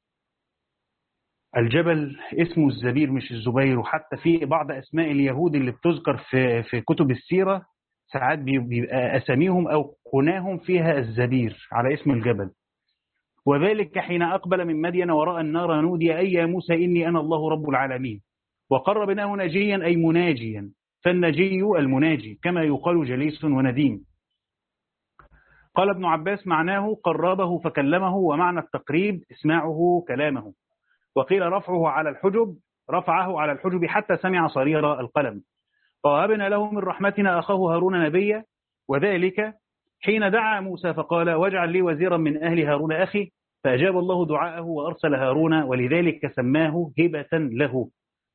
الجبل اسمه الزبير مش الزبير. وحتى في بعض أسماء اليهود اللي بتذكر في في كتب السيرة ساعات بيبقى أساميهم أو كناهم فيها الزبير على اسم الجبل. وذلك حين أقبل من مدين وراء النار نودي أي يا موسى إني أنا الله رب العالمين، وقربناه نجيا أي مناجيا، فالنجي المناجي كما يقال جليس ونديم. قال ابن عباس معناه قربه فكلمه، ومعنى التقريب اسماعه كلامه. وقيل رفعه على الحجب رفعه على الحجب حتى سمع صرير القلم. ووهبنا له من رحمتنا أخاه هارون نبيا، وذلك حين دعا موسى فقال واجعل لي وزيرا من أهل هارون أخي، فأجاب الله دعاءه وأرسل هارون، ولذلك سماه هبة له.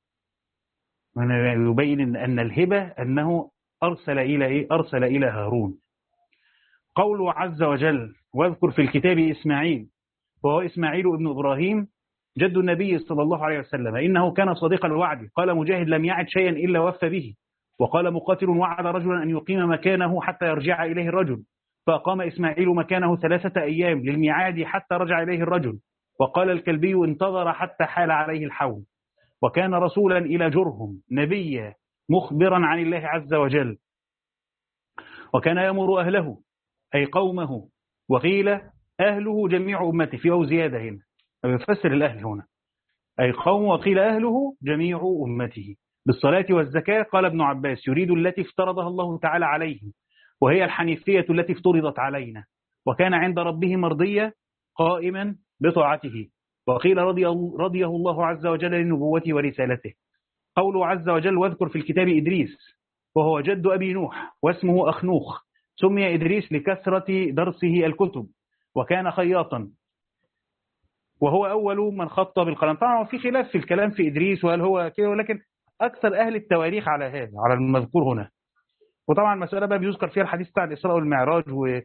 يبين أن الهبة أنه أرسل إلى إيه؟ أرسل إلى هارون. قوله عز وجل واذكر في الكتاب إسماعيل، وهو إسماعيل ابن إبراهيم جد النبي صلى الله عليه وسلم، إنه كان صديق الوعد. قال مجاهد لم يعد شيئا إلا وفى به. وقال مقاتل وعد رجلا أن يقيم مكانه حتى يرجع إليه الرجل، فأقام إسماعيل مكانه ثلاثة أيام للميعاد حتى رجع إليه الرجل. وقال الكلبي انتظر حتى حال عليه الحول. وكان رسولا إلى جرهم نبيا مخبرا عن الله عز وجل، وكان يأمر أهله أي قومه، وقيل أهله جميع أمته في أو زيادة هنا يفسر الأهل هنا أي قوم، وقيل أهله جميع أمته بالصلاة والزكاة. قال ابن عباس يريد التي افترضها الله تعالى عليه، وهي الحنيفية التي افترضت علينا، وكان عند ربه مرضية قائما بطاعته. وقيل رضي رضيه الله عز وجل لنبوته ورسالته. قوله عز وجل واذكر في الكتاب إدريس، وهو جد أبي نوح واسمه أخنوخ، سمي إدريس لكثرة درسه الكتب، وكان خياطا، وهو أول من خط بالقلم. طبعا في خلاف في الكلام في إدريس وهل هو كده، ولكن أكثر أهل التواريخ على هذا على المذكور هنا. وطبعا المسألة بقى بيذكر فيها الحديث بتاع الإسراء والمعراج، وأهلا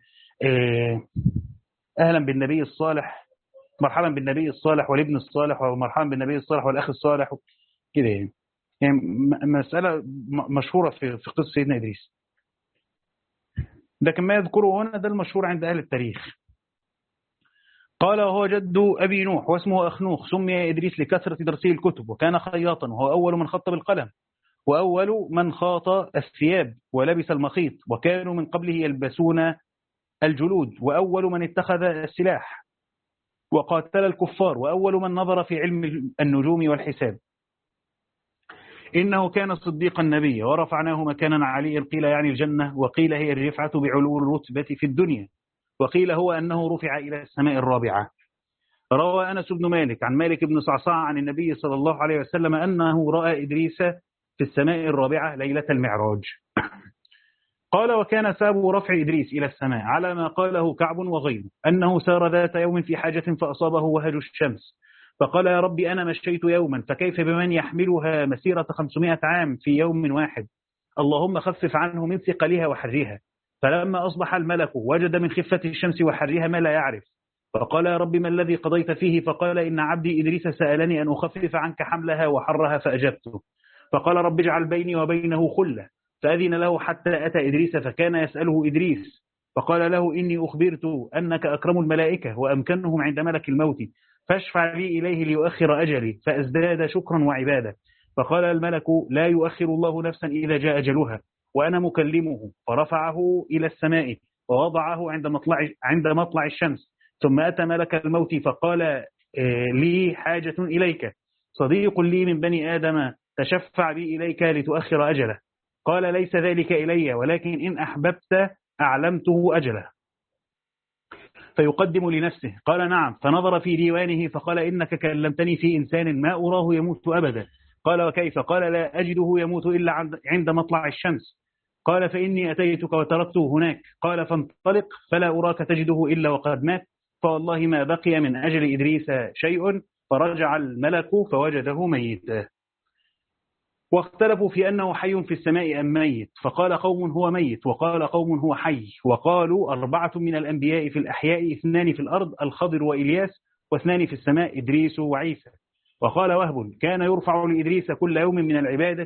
بالنبي الصالح، مرحبا بالنبي الصالح والابن الصالح، ومرحبا بالنبي الصالح والأخ الصالح كده يعني. يعني مسألة مشهورة في في قصة سيدنا إدريس. لكن ما يذكره هنا ده المشهور عند أهل التاريخ. قال وهو جد أبي نوح واسمه أخنوخ، سمي إدريس لكثرة درسه الكتب، وكان خياطا، وهو أول من خط بالقلم، وأول من خاط الثياب ولبس المخيط، وكانوا من قبله يلبسون الجلود، وأول من اتخذ السلاح وقاتل الكفار، وأول من نظر في علم النجوم والحساب. إنه كان صديقا نبيا ورفعناه مكانا عليا، قيل يعني الجنة، وقيل هي الرفعة بعلو الرتبة في الدنيا، وقيل هو أنه رفع إلى السماء الرابعة. روى أنس بن مالك عن مالك بن صعصاع عن النبي صلى الله عليه وسلم أنه رأى إدريس في السماء الرابعة ليلة المعراج. قال وكان سبب رفع إدريس إلى السماء على ما قاله كعب وغيره، أنه سار ذات يوم في حاجة فأصابه وهج الشمس، فقال يا ربي أنا مشيت يوما، فكيف بمن يحملها مسيرة خمسمائة عام في يوم واحد، اللهم خفف عنه من ثقلها وحرها. فلما أصبح الملك وجد من خفة الشمس وحرها ما لا يعرف، فقال يا رب ما الذي قضيت فيه؟ فقال إن عبدي إدريس سألني أن أخفف عنك حملها وحرها فأجبته. فقال رب اجعل بيني وبينه خلة، فأذن له حتى أتى إدريس، فكان يسأله إدريس فقال له إني أخبرت أنك أكرم الملائكة وأمكنهم عند ملك الموت، فاشفع لي إليه ليؤخر أجلي، فأزداد شكرا وعبادة. فقال الملك لا يؤخر الله نفسا إذا جاء أجلها وأنا مكلمه. فرفعه إلى السماء ووضعه عند مطلع عند مطلع الشمس. ثم أتى ملك الموت فقال لي حاجة إليك، صديق لي من بني آدم تشفع بي إليك لتؤخر أجله. قال ليس ذلك إلي، ولكن إن أحببت أعلمته أجله فيقدم لنفسه. قال نعم. فنظر في ديوانه فقال إنك كلمتني في إنسان ما أراه يموت أبدا. قال وكيف؟ قال لا أجده يموت إلا عند مطلع الشمس. قال فإني أتيتك وتركته هناك. قال فانطلق فلا أراك تجده إلا وقد مات، فوالله ما بقي من أجل إدريس شيء. فرجع الملك فوجده ميتا. واختلفوا في أنه حي في السماء أم ميت، فقال قوم هو ميت وقال قوم هو حي. وقالوا أربعة من الأنبياء في الأحياء، اثنان في الأرض الخضر وإلياس، واثنان في السماء إدريس وعيسى. وقال وهب كان يرفع لإدريس كل يوم من العبادة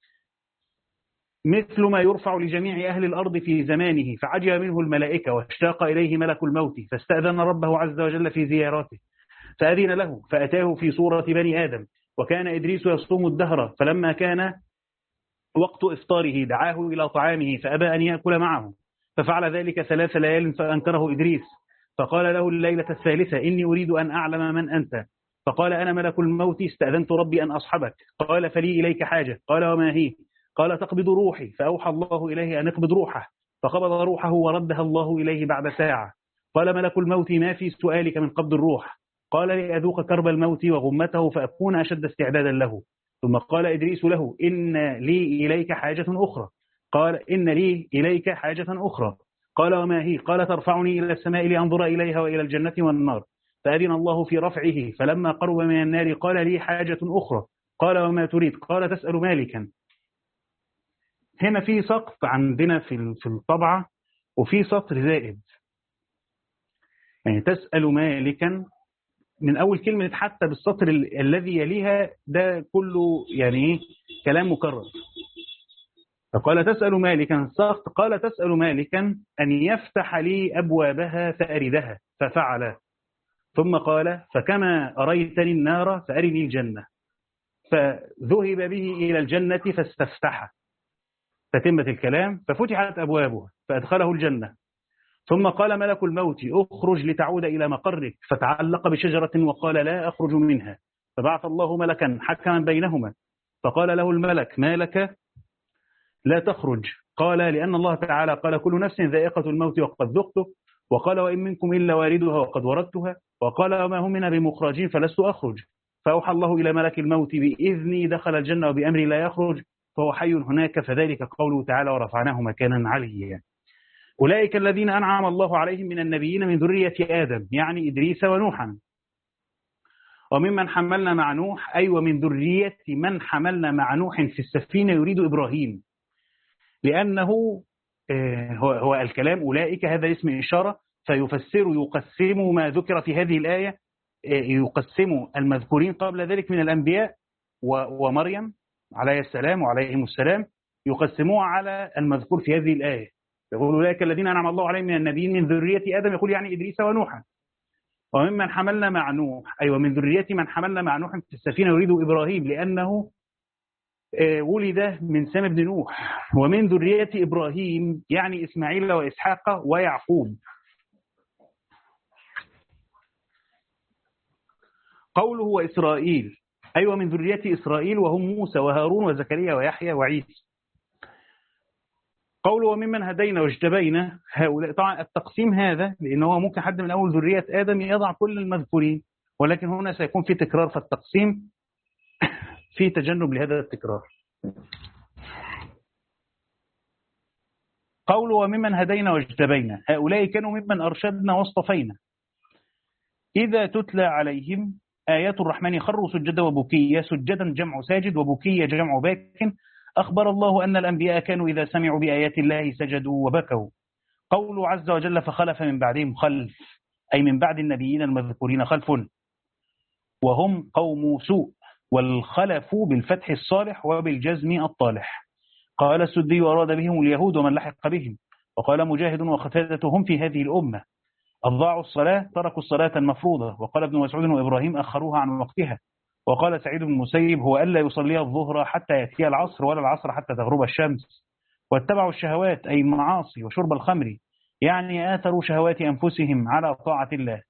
مثل ما يرفع لجميع أهل الأرض في زمانه، فعجب منه الملائكة واشتاق إليه ملك الموت، فاستأذن ربه عز وجل في زيارته فأذن له فأتاه في صورة بني آدم. وكان إدريس يصوم الدهر، فلما كان وقت إفطاره دعاه إلى طعامه فأبى أن يأكل معه، ففعل ذلك ثلاث ليال فأنكره إدريس. فقال له الليلة الثالثة إني أريد أن أعلم من أنت. فقال أنا ملك الموت استأذنت ربي أن أصحبك. قال فلي إليك حاجة. قال وما هي؟ قال تقبض روحي. فأوحى الله إليه أن اقبض روحه، فقبض روحه وردها الله إليه بعد ساعة. قال ملك الموت ما في سؤالك من قبض الروح؟ قال لأذوق كرب الموت وغمته فأكون أشد استعدادا له. ثم قال إدريس له إن لي إليك حاجة أخرى. قال إن لي إليك حاجة أخرى. قال وما هي؟ قال ترفعني إلى السماء لأنظر إليها وإلى الجنة والنار. فأذن الله في رفعه، فلما قرب من النار قال لي حاجة أخرى. قال وما تريد؟ قال تسأل مالكا. هنا في سقط عندنا في في الطبعة وفي سطر زائد، يعني تسأل مالكا من أول كلمة حتى بالسطر الذي يليها ده كله يعني كلام مكرر. فقال تسأل مالكا سقط. قال تسأل مالكا أن يفتح لي أبوابها فأردها، ففعل. ثم قال فكما أريتني النار فأرني الجنة، فذهب به إلى الجنة فاستفتح، فتمت الكلام ففتحت أبوابها فأدخله الجنة. ثم قال ملك الموت اخرج لتعود إلى مقرك، فتعلق بشجرة وقال لا أخرج منها. فبعث الله ملكا حكما بينهما، فقال له الملك ما لك لا تخرج؟ قال لأن الله تعالى قال كل نفس ذائقة الموت وقد ذقته، وقال وإن منكم إلا واردها وقد وردتها، وقال وما هم منا بمخرجين فلست أخرج. فأوحى الله إلى ملك الموت بإذني دخل الجنة وبأمري لا يخرج، فهو حي هناك. فذلك قوله تعالى ورفعناه مكانا عليا. أولئك الذين أنعم الله عليهم من النبيين من ذرية آدم، يعني إدريس ونوحا، وممن حملنا مع نوح، أي ومن ذرية من حملنا مع نوح في السفينة، يريد إبراهيم، لأنه هو, هو الكلام أولئك هذا اسم إشارة، فيفسر يقسم ما ذكر في هذه الآية، يقسم المذكورين قبل ذلك من الأنبياء ومريم عليه السلام وعليهم السلام، يقسموها على المذكور في هذه الآية. يقول أولئك الذين أنعم الله عليهم من النبيين من ذرية آدم، يقول يعني إدريس ونوحا. وممن حملنا مع نوح، أي ومن ذرية من حملنا مع نوح في السفينة، يريد إبراهيم لأنه ولد من سام ابن نوح. ومن ذرية إبراهيم يعني إسماعيل وإسحاق ويعقوب. قوله وإسرائيل، أي ومن ذرية إسرائيل وهم موسى وهارون وزكريا ويحيى وعيسى. قوله وممن هدينا واجتبينا، هؤلاء طبعا التقسيم هذا لأنه ممكن حد من أول ذرية آدم يضع كل المذكورين، ولكن هنا سيكون في تكرار، فالتقسيم في تجنب لهذا التكرار. قوله وممن هدينا واجتبينا، هؤلاء كانوا ممن أرشدنا واصطفينا، إذا تتلى عليهم آيات الرحمن خروا سجدا وبكيا. سجدا جمع ساجد وبكيا جمع باك. أخبر الله أن الأنبياء كانوا إذا سمعوا بآيات الله سجدوا وبكوا. قوله عز وجل فخلف من بعدهم خلف، أي من بعد النبيين المذكورين خلف، وهم قوم سوء، والخلف بالفتح الصالح وبالجزم الطالح. قال السدي وأراد بهم اليهود ومن لحق بهم، وقال مجاهد وقتادة هم في هذه الأمة أضاعوا الصلاة تركوا الصلاة المفروضة. وقال ابن مسعود وإبراهيم أخروها عن وقتها. وقال سعيد بن المسيب هو ألا يصلي الظهر حتى يأتي العصر ولا العصر حتى تغرب الشمس. واتبعوا الشهوات أي المعاصي وشرب الخمر، يعني آثروا شهوات أنفسهم على طاعة الله.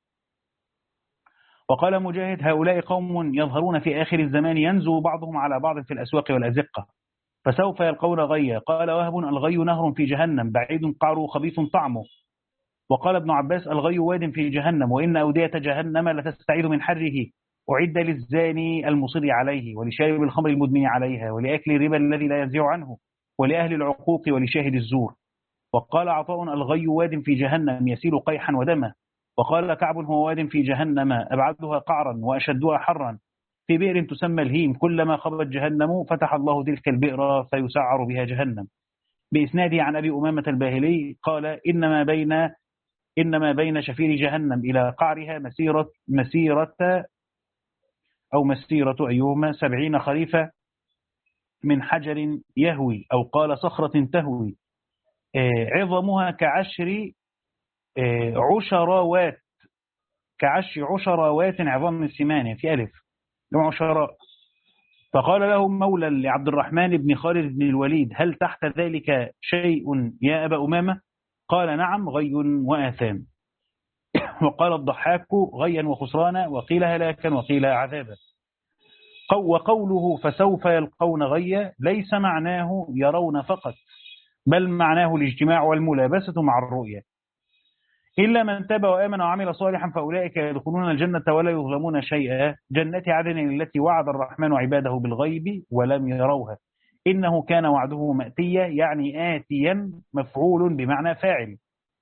وقال مجاهد هؤلاء قوم يظهرون في آخر الزمان ينزو بعضهم على بعض في الأسواق والأزقة فسوف يلقون غيا. قال وهب الغي نهر في جهنم بعيد قعره خبيث طعمه. وقال ابن عباس الغي واد في جهنم وإن أودية جهنم لتستعيذ من حره أعد للزاني المصر عليه ولشارب الخمر المدمن عليها ولأكل الربا الذي لا ينزع عنه ولأهل العقوق ولشاهد الزور. وقال عطاء الغي واد في جهنم يسيل قيحا ودما. وقال كعب هو واد في جهنم أبعدها قعرا وأشدها حرا في بئر تسمى الهيم كلما خبت جهنم فتح الله تلك البئر فيسعر بها جهنم. بإسناده عن أبي أمامة الباهلي قال إنما بين إنما بين شفير جهنم إلى قعرها مسيرة مسيرة أو مسيرة أيهما سبعين خريفة من حجر يهوي أو قال صخرة تهوي عظمها كعشر عشراوات كعشر عشراوات عظام السمان في ألف عشراء. فقال له مولى لعبد الرحمن بن خالد بن الوليد هل تحت ذلك شيء يا أبا أمامة؟ قال نعم غي وآثام. وقال الضحاك غيا وخسرانا وقيل هلاكا وقيل عذابا. وقوله فسوف يلقون غيا ليس معناه يرون فقط بل معناه الاجتماع والملابسة مع الرؤية. إلا من تاب وآمن وعمل صالحا فأولئك يدخلون الجنة ولا يظلمون شيئا جنة عدن التي وعد الرحمن عباده بالغيب ولم يروها إنه كان وعده مأتيا يعني آتيا مفعول بمعنى فاعل.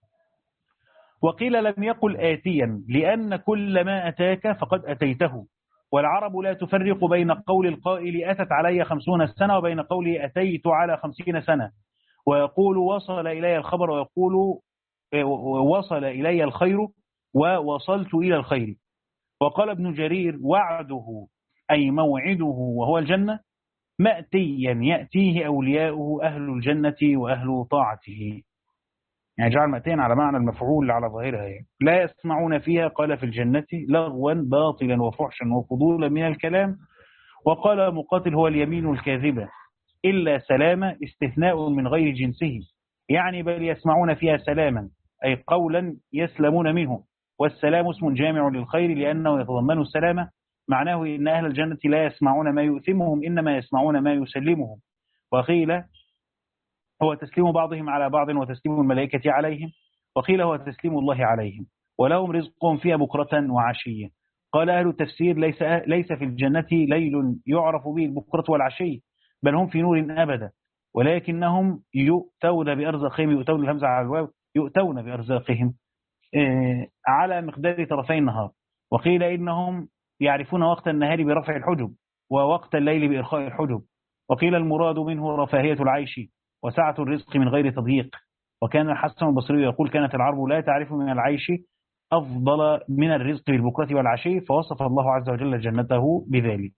وقيل لم يقل آتيا لأن كل ما أتاك فقد أتيته. والعرب لا تفرق بين قول القائل أتت علي خمسون سنة وبين قولي أتيت على خمسين سنة. ويقول وصل إلي الخبر ويقول وصل إلي الخير ووصلت إلى الخير. وقال ابن جرير وعده أي موعده وهو الجنة مأتيا يأتيه أولياؤه أهل الجنة وأهل طاعته، يعني جعل مأتين على معنى المفعول على ظاهرها يعني. لا يسمعون فيها قال في الجنة لغوا باطلا وفحشا وفضولا من الكلام. وقال مقاتل هو اليمين الكاذبة إلا سلامة استثناء من غير جنسه يعني بل يسمعون فيها سلاما أي قولا يسلمون منه. والسلام اسم جامع للخير لأنه يتضمن السلامة. معناه إن أهل الجنة لا يسمعون ما يؤثمهم إنما يسمعون ما يسلمهم. وقيل هو تسليم بعضهم على بعض وتسليم الملائكة عليهم. وقيل هو تسليم الله عليهم. ولهم رزقهم فيها بكرة وعشية. قال أهل التفسير ليس, ليس في الجنة ليل يعرف به البكرة والعشي بل هم في نور أبدا ولكنهم يؤتون بأرزاقهم يؤتون الهمزة على الواو يؤتون بأرزاقهم على مقدار طرفي النهار. وقيل إنهم يعرفون وقت النهار برفع الحجب ووقت الليل بإرخاء الحجب. وقيل المراد منه رفاهية العيش وسعة الرزق من غير تضييق. وكان الحسن البصري يقول كانت العرب لا تعرف من العيش أفضل من الرزق بالبكرة والعشي فوصف الله عز وجل جنته بذلك.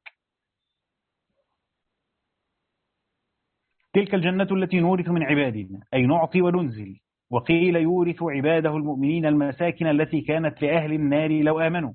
تلك الجنة التي نورث من عبادنا أي نعطي وننزل. وقيل يورث عباده المؤمنين المساكن التي كانت لأهل النار لو آمنوا.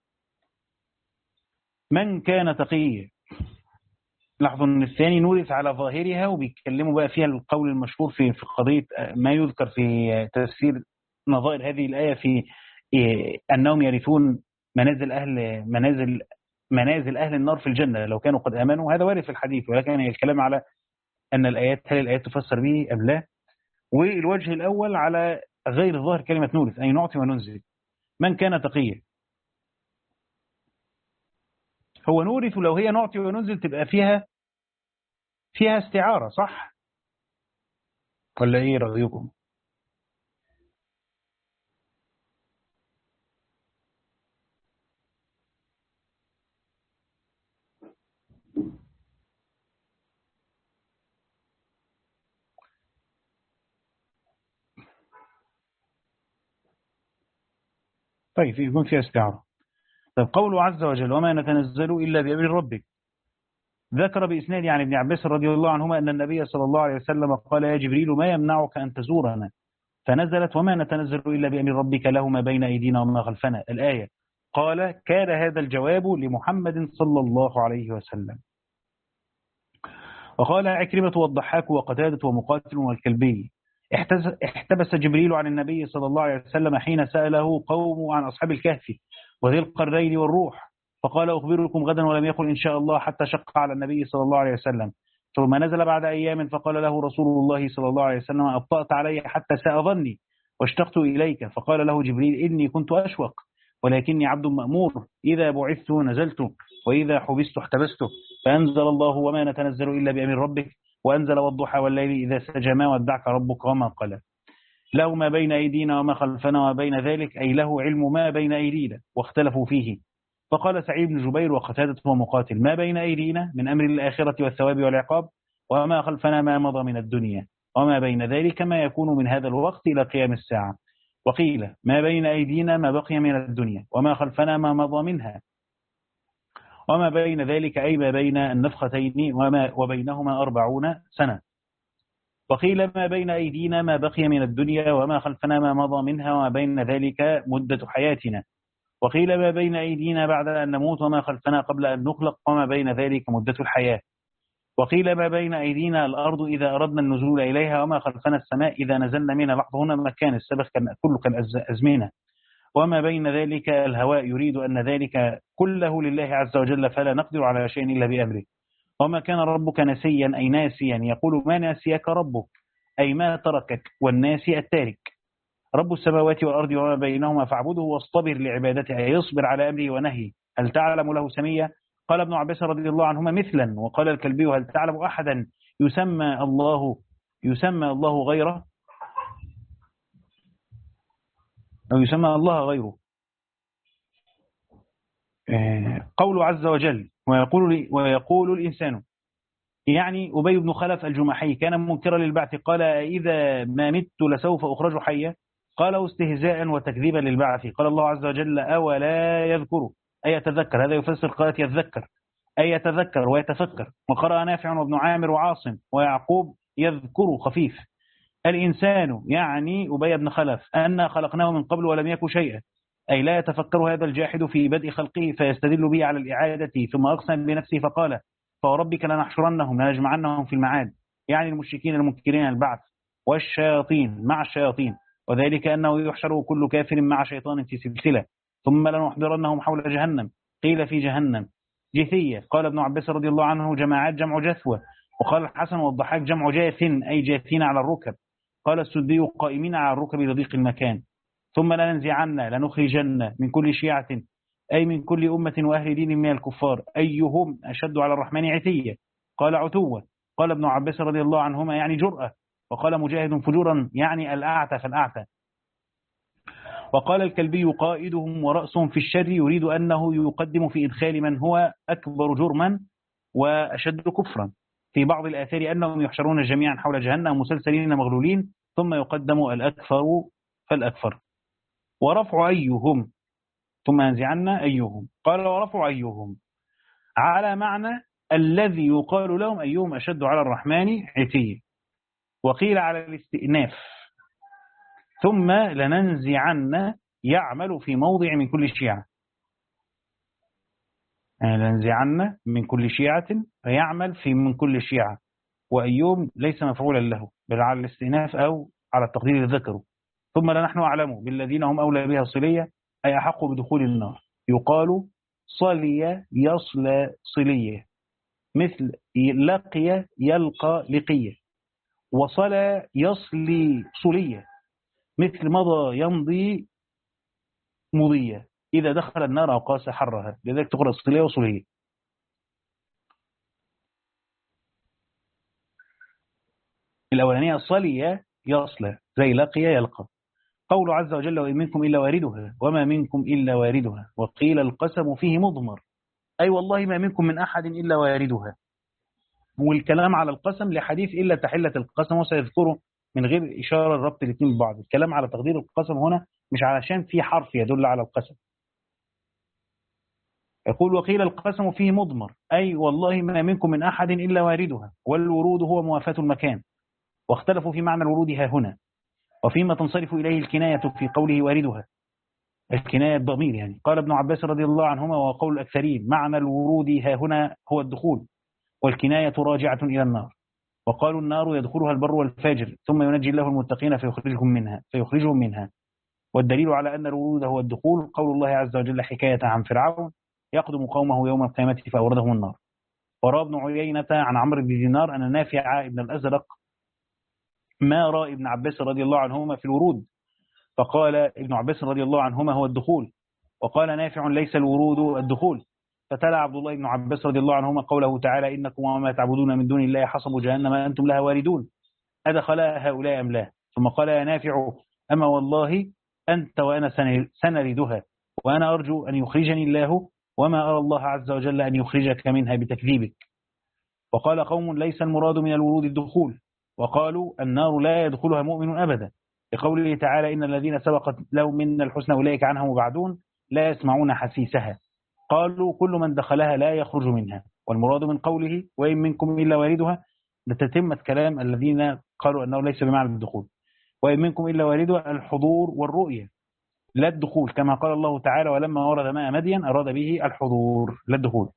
من كان تقيا لاحظوا أن الثاني نورث على ظاهرها وبيتكلموا بقى فيها القول المشهور في في قضية ما يذكر في تفسير نظائر هذه الآية في أنهم يرثون منازل أهل منازل منازل أهل النار في الجنة لو كانوا قد آمنوا. هذا وارد في الحديث ولكن الكلام على أن الآيات هل الآيات تفسر به أم لا. والوجه الأول على غير ظاهر كلمة نورث أي نعطي وننزل. من كان تقيا هو نورث لو هي نعطي وننزل تبقى فيها فيها استعارة صح ولا ايه رأيكم؟ طيب يكون فيها استعارة. طيب قوله عز وجل وما نتنزل إلا بأمر ربك. ذكر بإسناد عن ابن عباس رضي الله عنهما أن النبي صلى الله عليه وسلم قال يا جبريل ما يمنعك أن تزورنا فنزلت وما نتنزل إلا بأمر ربك له ما بين أيدينا وما خلفنا الآية. قال كان هذا الجواب لمحمد صلى الله عليه وسلم. وقال عكرمة والضحاك وقتادة ومقاتل والكلبي احتبس جبريل عن النبي صلى الله عليه وسلم حين سأله قوم عن أصحاب الكهف وذي القرنين والروح، فقال أخبركم غدا ولم يقل إن شاء الله حتى شق على النبي صلى الله عليه وسلم. ثم نزل بعد أيام فقال له رسول الله صلى الله عليه وسلم أبطأت علي حتى ساء ظني واشتقت إليك. فقال له جبريل إني كنت أشوق ولكني عبد مأمور، إذا بعثت نزلت وإذا حبست احتبست. فأنزل الله وما نتنزل إلا بأمر ربك، وأنزل والضحى والليل إذا سجى ما ودعك ربك وما قلى. له ما بين أيدينا وما خلفنا وما بين ذلك، أي له علم ما بين أيدينا واختلفوا فيه. فقال سعيد بن جبير وقتادة ومقاتل ما بين أيدينا من أمر الآخرة والثواب والعقاب، وما خلفنا ما مضى من الدنيا، وما بين ذلك ما يكون من هذا الوقت إلى قيام الساعة. وقيل ما بين أيدينا ما بقي من الدنيا، وما خلفنا ما مضى منها، وما بين ذلك أي ما بين النفختين وما وبينهما أربعون سنة. وقيل ما بين أيدينا ما بقي من الدنيا، وما خلفنا ما مضى منها، وما بين ذلك مدة حياتنا. وقيل ما بين أيدينا بعد أن نموت، وما خلفنا قبل أن نخلق، وما بين ذلك مدة الحياة. وقيل ما بين أيدينا الأرض إذا أردنا النزول إليها، وما خلفنا السماء إذا نزلنا منها. بعض هنا مكان السبق كان كله كان أزمنة. وما بين ذلك الهواء، يريد أن ذلك كله لله عز وجل فلا نقدر على شيء إلا بأمره. وما كان ربك نسيا أي ناسيا، يقول ما ناسيك ربك أي ما تركك، والناسي التارك. رب السماوات والأرض وما بينهما فاعبده واصطبر لعبادته، أي يصبر على أمره ونهيه. هل تعلم له سميا؟ قال ابن عباس رضي الله عنهما مثلا. وقال الكلبي هل تعلم أحدا يسمى الله يسمى الله غيره أو يسمى الله غيره؟ قول عز وجل ويقول, ويقول الإنسان، يعني أبي بن خلف الجمحي كان منكرا للبعث، قال إذا ما مت لسوف أخرج حيا، قالوا استهزاء وتكذيبا للبعث. قال الله عز وجل أولا يذكر أي يتذكر، هذا يفسر قراءة يتذكر أي يتذكر ويتفكر. وقرأ نافع وابن عامر وعاصم ويعقوب يذكر خفيف. الإنسان يعني أبي بن خلف أن خلقناه من قبل ولم يكن شيئا، أي لا يتفكر هذا الجاحد في بدء خلقه فيستدل به على الإعادة. ثم أقسم بنفسه فقال فوربك لنحشرنهم لنجمعنهم في المعاد، يعني المشركين المنكرين البعث والشياطين مع الشياطين، وذلك أنه يحشر كل كافر مع شيطان في سلسلة، ثم لنحضرنهم حول جهنم. قيل في جهنم جثية. قال ابن عباس رضي الله عنه جماعات جمع جثوة. وقال الحسن والضحاك جمع جاث أي جاثين على الركب. قال السدي قائمين على الركب لضيق المكان. ثم لننزعن لنخرجن من كل شيعة أي من كل أمة وأهل دين من الكفار أيهم أشد على الرحمن عتية. قال عتوة. قال ابن عباس رضي الله عنهما يعني جرأة. وقال مجاهد فجورا يعني الأعتى فالأعتى. وقال الكلبي قائدهم ورأسهم في الشر، يريد أنه يقدم في إدخال من هو أكبر جرما وأشد كفرا. في بعض الآثار أنهم يحشرون جميعا حول جهنم مسلسلين مغلولين، ثم يقدم الأكثر فالأكثر. ورفع أيهم ثم ينزعن أيهم. قال ورفع أيهم على معنى الذي يقال لهم أيهم أشد على الرحمن عتية. وقيل على الاستئناف. ثم لننزعن يعمل في موضع من كل شيعة، يعني لننزعن من كل شيعة فيعمل في من كل شيعة. وأيوم ليس مفعولا له بل على الاستئناف أو على التقدير الذكر. ثم لنحن أعلم بالذين هم أولى بها صلية أي أحق بدخول النار. يقال صلي يصلى صلية، مثل لقي يلقى لقية. وصلى يصلي صلية، مثل مضى يمضي مضية. إذا دخل النار أو قاس حرها، لذلك تقرأ صلية وصلية. الأولانية صلي يصلى زي لقي يلقى. قول عز وجل وإن منكم إلا واردها وما منكم إلا واردها. وقيل القسم فيه مضمر أي والله ما منكم من أحد إلا واردها. والكلام على القسم لحديث إلا تحلة القسم، وسيذكره من غير إشارة الربط الاثنين ببعض. الكلام على تقدير القسم هنا مش علشان في حرف يدل على القسم. يقول وقيل القسم فيه مضمر أي والله ما منكم من أحد إلا واردها، والورود هو موافاة المكان. واختلفوا في معنى الورود ها هنا. وفيما تنصرف إليه الكناية في قوله واردها، الكناية الضمير يعني. قال ابن عباس رضي الله عنهما وقول الأكثرين معنى الورود ها هنا هو الدخول، والكناية راجعة إلى النار. وقالوا النار يدخلها البر والفاجر ثم ينجي الله المتقين فيخرجهم منها فيخرجهم منها. والدليل على أن الورود هو الدخول قول الله عز وجل حكاية عن فرعون يقدم قومه يوم القيامة فأوردهم النار. وروى ابن عيينة عن عمرو بن دينار أن نافع ابن الأزرق ما رأى ابن عباس رضي الله عنهما في الورود، فقال ابن عباس رضي الله عنهما هو الدخول، وقال نافع ليس الورود الدخول. فتلا عبد الله بن عباس رضي الله عنهما قوله تعالى إنكم وما تعبدون من دون الله حصب جهنم أنتم لها واردون، أدخلها هؤلاء أم لا؟ ثم قال يا نافع أما والله أنت وأنا سنردها، وأنا أرجو أن يخرجني الله وما أرى الله عز وجل أن يخرجك منها بتكذيبك. وقال قوم ليس المراد من الورود الدخول، وقالوا النار لا يدخلها مؤمن أبدا، لقوله تعالى إن الذين سبقت لهم من الحسنى أولئك عنها مبعدون لا يسمعون حسيسها. قالوا كل من دخلها لا يخرج منها، والمراد من قوله وإن منكم إلا واردها لتتمة كلام الذين قالوا أنه ليس بمعنى الدخول، وإن منكم إلا واردها الحضور والرؤية لا الدخول، كما قال الله تعالى ولما ورد ماء مدين أراد به الحضور لا الدخول.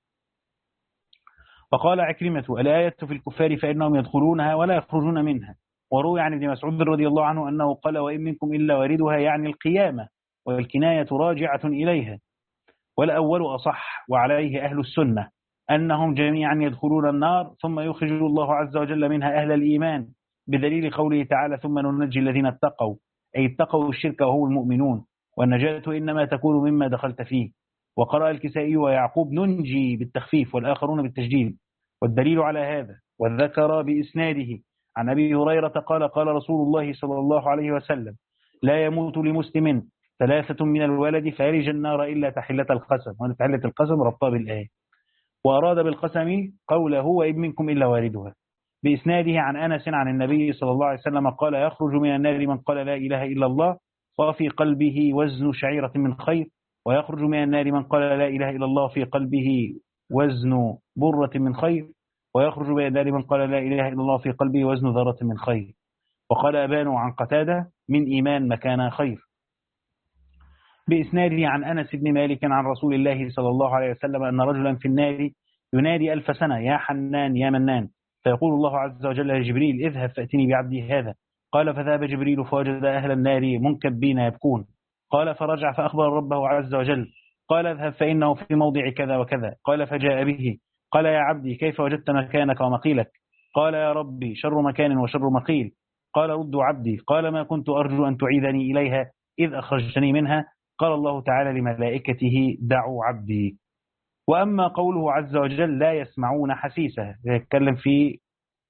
وقال عكرمة الآية في الكفار فإنهم يدخلونها ولا يخرجون منها. وروي عن ابن مسعود رضي الله عنه أنه قال وإن منكم إلا واردها يعني القيامة، والكناية راجعة إليها. والأول أصح وعليه أهل السنة أنهم جميعا يدخلون النار ثم يخرج الله عز وجل منها أهل الإيمان، بدليل قوله تعالى ثم ننجي الذين اتقوا، أي اتقوا الشرك وهو المؤمنون، والنجاة إنما تكون مما دخلت فيه. وقرأ الكسائي ويعقوب ننجي بالتخفيف والآخرون بالتشديد، والدليل على هذا والذكر بإسناده عن أبي هريرة قال قال رسول الله صلى الله عليه وسلم لا يموت لمسلم ثلاثة من الولد فيلج النار إلا تحلة القسم، وأن تحلة القسم ربطها بالآية. وأراد بالقسم قوله وإن منكم إلا واردها، بإسناده عن أنس عن النبي صلى الله عليه وسلم قال يخرج من النار من قال لا إله إلا الله وفي قلبه وزن شعيرة من خير، ويخرج من النار من قال لا إله إلا الله في قلبه وزن برة من خير، ويخرج من النار من قال لا إله إلا الله في قلبه وزن ذرة من خير. وقال أبان عن قتادة من إيمان مكان خير، بإسناده عن أنس بن مالك عن رسول الله صلى الله عليه وسلم أن رجلا في النار ينادي ألف سنة يا حنان يا منان، فيقول الله عز وجل لجبريل اذهب فأتني بعبدي هذا، قال فذهب جبريل فوجد أهل النار منكبين يبكون، قال فرجع فأخبر ربه عز وجل قال اذهب فإنه في موضع كذا وكذا، قال فجاء به قال يا عبدي كيف وجدت مكانك ومقيلك، قال يا ربي شر مكان وشر مقيل، قال رد عبدي، قال ما كنت أرجو أن تعيدني إليها إذ أخرجتني منها، قال الله تعالى لملائكته دعوا عبدي. وأما قوله عز وجل لا يسمعون حسيسه، يتكلم في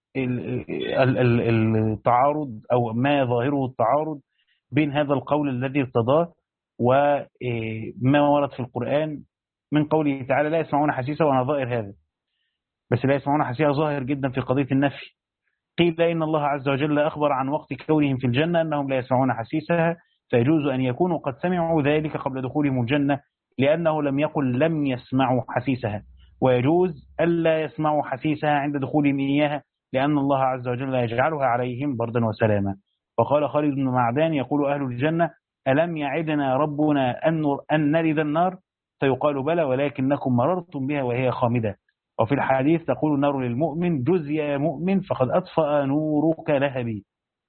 التعارض أو ما ظاهره التعارض بين هذا القول الذي ارتضاه وما ورد في القرآن من قوله تعالى لا يسمعون حسيسه ونظائر هذا. بس لا يسمعون حسيسه ظاهر جدا في قضية النفي. قيل إن الله عز وجل أخبر عن وقت كونهم في الجنة أنهم لا يسمعون حسيسها، فيجوز أن يكونوا قد سمعوا ذلك قبل دخولهم الجنة لأنه لم يقل لم يسمعوا حسيسها، ويجوز ألا يسمعوا حسيسها عند دخولهم إياها لأن الله عز وجل يجعلها عليهم بردا وسلاما. وقال خالد بن معدان يقول أهل الجنة ألم يعدنا ربنا أن نرد النار، فيقال بلى ولكنكم مررتم بها وهي خامدة. وفي الحديث تقول النار للمؤمن جز يا مؤمن فقد أطفأ نورك لهبي.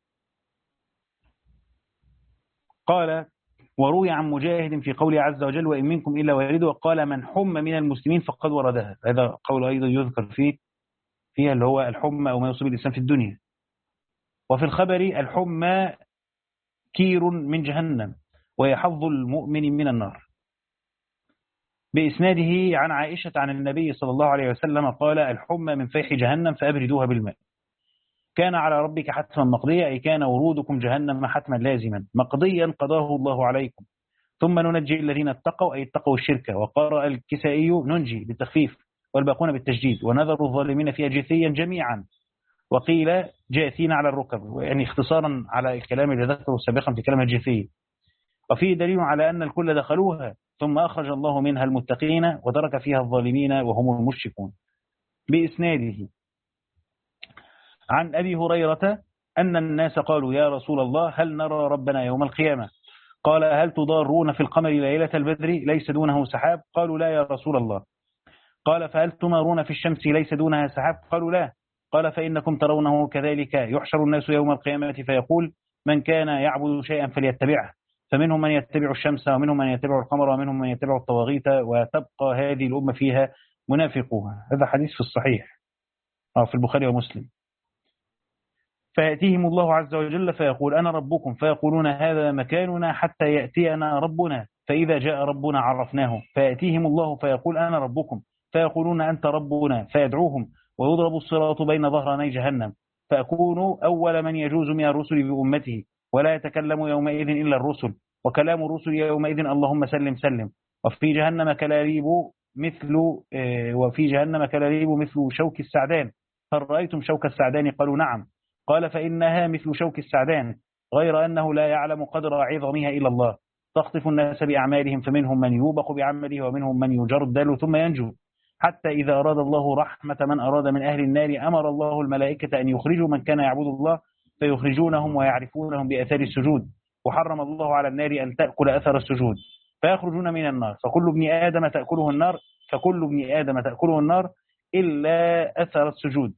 قال وروي عن مجاهد في قوله عز وجل وإن منكم إلا واردها وقال من حم من المسلمين فقد وردها، هذا قول أيضا يذكر فيه فيها اللي هو الحمى أو ما يصيب الإنسان في الدنيا. وفي الخبر الحمى كير من جهنم وهي حظ المؤمن من النار. بإسناده عن عائشة عن النبي صلى الله عليه وسلم قال الحمى من فيح جهنم فأبردوها بالماء. كان على ربك حتما مقضيا، أي كان ورودكم جهنم حتما لازما مقضيا قضاه الله عليكم، ثم ننجي الذين اتقوا أي اتقوا الشرك. وقرأ الكسائي ننجي بالتخفيف والباقون بالتجديد، ونذر الظالمين فيها جثيا جميعا، وقيل جاثين على الركب، يعني اختصارا على الكلام اللي ذكره سابقا في كلام الجثي. وفيه دليل على أن الكل دخلوها ثم أخرج الله منها المتقين وترك فيها الظالمين وهم المشركون. بإسناده عن أبي هريرة أن الناس قالوا يا رسول الله هل نرى ربنا يوم القيامة؟ قال هل تضارون في القمر ليلة البدر ليس دونه سحاب؟ قالوا لا يا رسول الله. قال فهل تمارون في الشمس ليس دونها سحاب؟ قالوا لا. قال فإنكم ترونه كذلك يحشر الناس يوم القيامة فيقول من كان يعبد شيئا فليتبعه، فمنهم من يتبع الشمس ومنهم من يتبع القمر ومنهم من يتبع الطواغيت وتبقى هذه الأمة فيها منافقوها. هذا حديث في الصحيح أو في البخاري ومسلم. فيأتيهم الله عز وجل فيقول أنا ربكم، فيقولون هذا مكاننا حتى يأتينا ربنا، فإذا جاء ربنا عرفناه. فيأتيهم الله فيقول أنا ربكم، فيقولون أنت ربنا، فيدعوهم ويضرب الصراط بين ظهراني جهنم، فأكون أول من يجوز من الرسل بأمته، ولا يتكلم يومئذ إلا الرسل، وكلام الرسل يومئذ اللهم سلم سلم. وفي جهنم كلاليب مثل وفي جهنم كلاليب مثل شوك السعدان، هل رأيتم شوك السعدان؟ قالوا نعم. قال فإنها مثل شوك السعدان غير أنه لا يعلم قدر عظمها إلا الله، تخطف الناس بأعمالهم، فمنهم من يوبق بعمله ومنهم من يجردل ثم ينجو، حتى إذا أراد الله رحمة من أراد من أهل النار أمر الله الملائكة أن يخرجوا من كان يعبد الله فيخرجونهم ويعرفونهم بأثار السجود، وحرم الله على النار أن تأكل أثر السجود، فيخرجون من النار، فكل ابن آدم تأكله النار فكل ابن آدم تأكله النار إلا أثر السجود،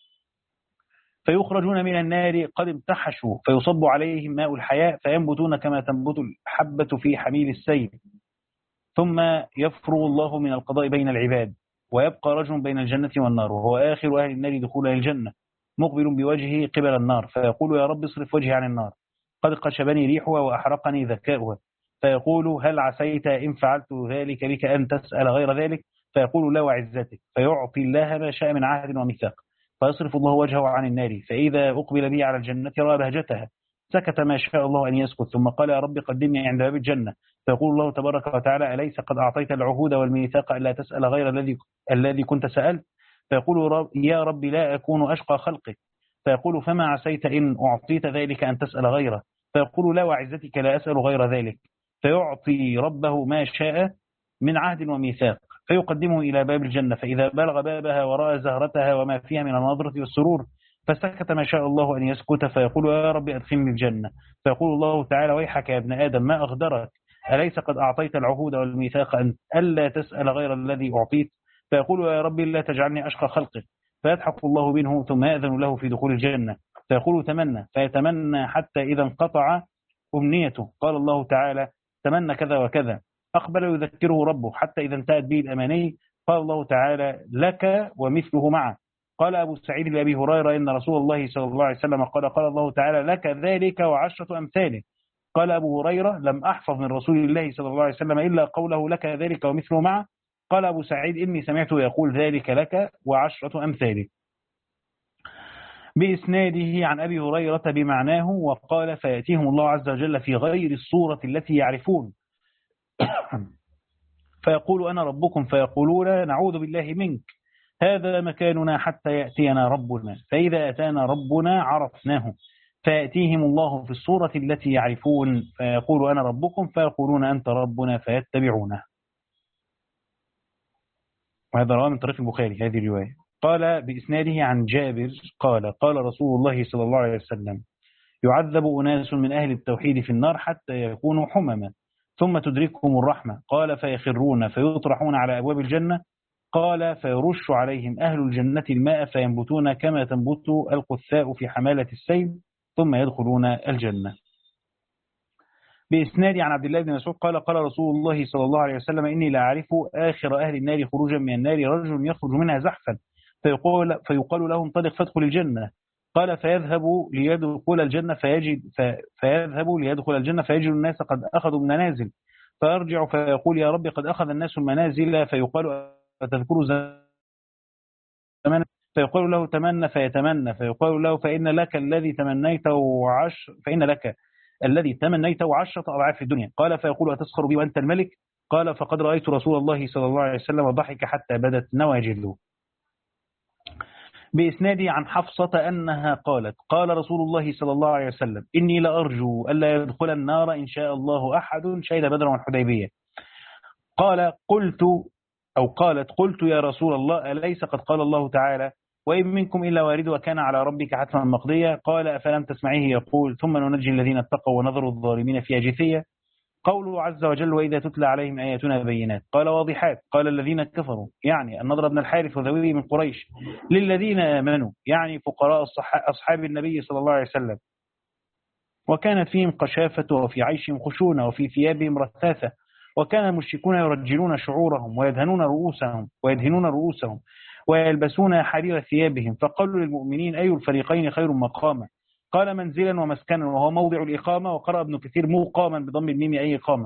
فيخرجون من النار قد امتحشوا، فيصب عليهم ماء الحياة فينبتون كما تنبت الحبة في حميل السيل، ثم يفرغ الله من القضاء بين العباد، ويبقى رجل بين الجنة والنار وهو آخر أهل النار دخولا الجنة، مقبل بوجهه قبل النار، فيقول يا رب اصرف وجهي عن النار، قد قشبني ريحها وأحرقني ذكاؤها، فيقول هل عسيت إن فعلت ذلك بك أن تسأل غير ذلك؟ فيقول لا وعزتك، فيعطي الله ما شاء من عهد وميثاق، فيصرف الله وجهه عن النار، فإذا أقبل به على الجنة رأى بهجتها، سكت ما شاء الله أن يسكت، ثم قال يا رب قدمني عند باب الجنة، فيقول الله تبارك وتعالى أليس قد أعطيت العهود والميثاق ألا تسأل غير الذي الذي كنت سألت؟ فيقول رب يا رب لا أكون أشقى خلقك، فيقول فما عسيت إن أعطيت ذلك أن تسأل غيره؟ فيقول لا وعزتك لا أسأل غير ذلك، فيعطي ربه ما شاء من عهد وميثاق، فيقدمه إلى باب الجنة، فإذا بلغ بابها ورأى زهرتها وما فيها من النظرة والسرور فسكت ما شاء الله أن يسكت، فيقول يا رب أدخلني الجنة، فيقول الله تعالى ويحك يا ابن آدم ما أغدرك، أليس قد أعطيت العهود والميثاق أن ألا تسأل غير الذي أعطيت؟ فيقول يا رب لا تجعلني أشقى خلقك، فيضحك الله منه ثم يأذن له في دخول الجنة، فيقول تمنى، فيتمنى حتى إذا انقطع أمنيته قال الله تعالى تمنى كذا وكذا، أقبل يذكره ربه حتى إذا انتهت به الأماني قال الله تعالى لك ومثله معه. قال أبو سعيد لأبي هريرة إن رسول الله صلى الله عليه وسلم قال قال الله تعالى لك ذلك وعشرة أمثاله. قال أبو هريرة لم أحفظ من رسول الله صلى الله عليه وسلم إلا قوله لك ذلك ومثله معه. قال أبو سعيد إني سمعته يقول ذلك لك وعشرة أمثاله بإسناده عن أبي هريرة بمعناه. وقال فيأتيهم الله عز وجل في غير الصورة التي يعرفون فيقول أنا ربكم، فيقولون نعوذ بالله منك هذا مكاننا حتى يأتينا ربنا، فإذا أتانا ربنا عرفناه، فيأتيهم الله في الصورة التي يعرفون فيقول أنا ربكم، فيقولون أنت ربنا فيتبعونه. وهذا رواه من طريق البخاري هذه الرواية. قال بإسناده عن جابر قال قال رسول الله صلى الله عليه وسلم يعذب أناس من أهل التوحيد في النار حتى يكونوا حمما ثم تدركهم الرحمة، قال فيخرون فيطرحون على أبواب الجنة، قال فيرش عليهم أهل الجنة الماء فينبتون كما تنبت القثاء في حمالة السيل ثم يدخلون الجنة. بإسناد عن عبد الله بن مسعود قال قال رسول الله صلى الله عليه وسلم إني لا أعرف آخر أهل النار خروجا من النار رجل يخرج منها زحفا فيقول, فيقال له انطلق فادخل الجنة، قال فيذهب ليدخل الجنة فيجد فيذهب ليدخل الجنة فيجد الناس قد أخذوا المنازل، فيرجع فيقول يا رب قد أخذ الناس المنازل، فيقال فتذكر زمان، فيقال له تمنى فيتمنى، فيقال له فإن لك الذي تمنيت وعش فإن لك الذي تمنيته عشرة أضعاف في الدنيا، قال فيقول أتسخر بي وأنت الملك؟ قال فقد رأيت رسول الله صلى الله عليه وسلم ضحك حتى بدت نواجذه. بإسنادي عن حفصة أنها قالت قال رسول الله صلى الله عليه وسلم إني لأرجو ألا يدخل النار إن شاء الله أحد شهد بدر والحديبية. قال قلت أو قالت قلت يا رسول الله أليس قد قال الله تعالى وإن منكم إلا واردها كان على ربك حتما مقضيا. قال أفلم تسمعيه يقول ثم ننجي الذين اتقوا ونذر الظالمين فيها جثيا. قوله عز وجل وإذا تتلى عليهم آياتنا بينات. قال واضحات. قال الذين كفروا يعني النضر بن الحارث وذويه من قريش للذين آمنوا يعني فقراء أصحاب النبي صلى الله عليه وسلم، وكانت فيهم قشافة وفي عيشهم خشونة وفي ثيابهم رثاثة، وكان المشركون يرجلون شعورهم ويدهنون رؤوسهم ويدهنون رؤوسهم ويلبسون حرير ثيابهم. فقالوا للمؤمنين أي الفريقين خير مقاما؟ قال منزلا ومسكنا، وهو موضع الإقامة، وقرأ ابن كثير مقاما بضم الميم أي إقامة،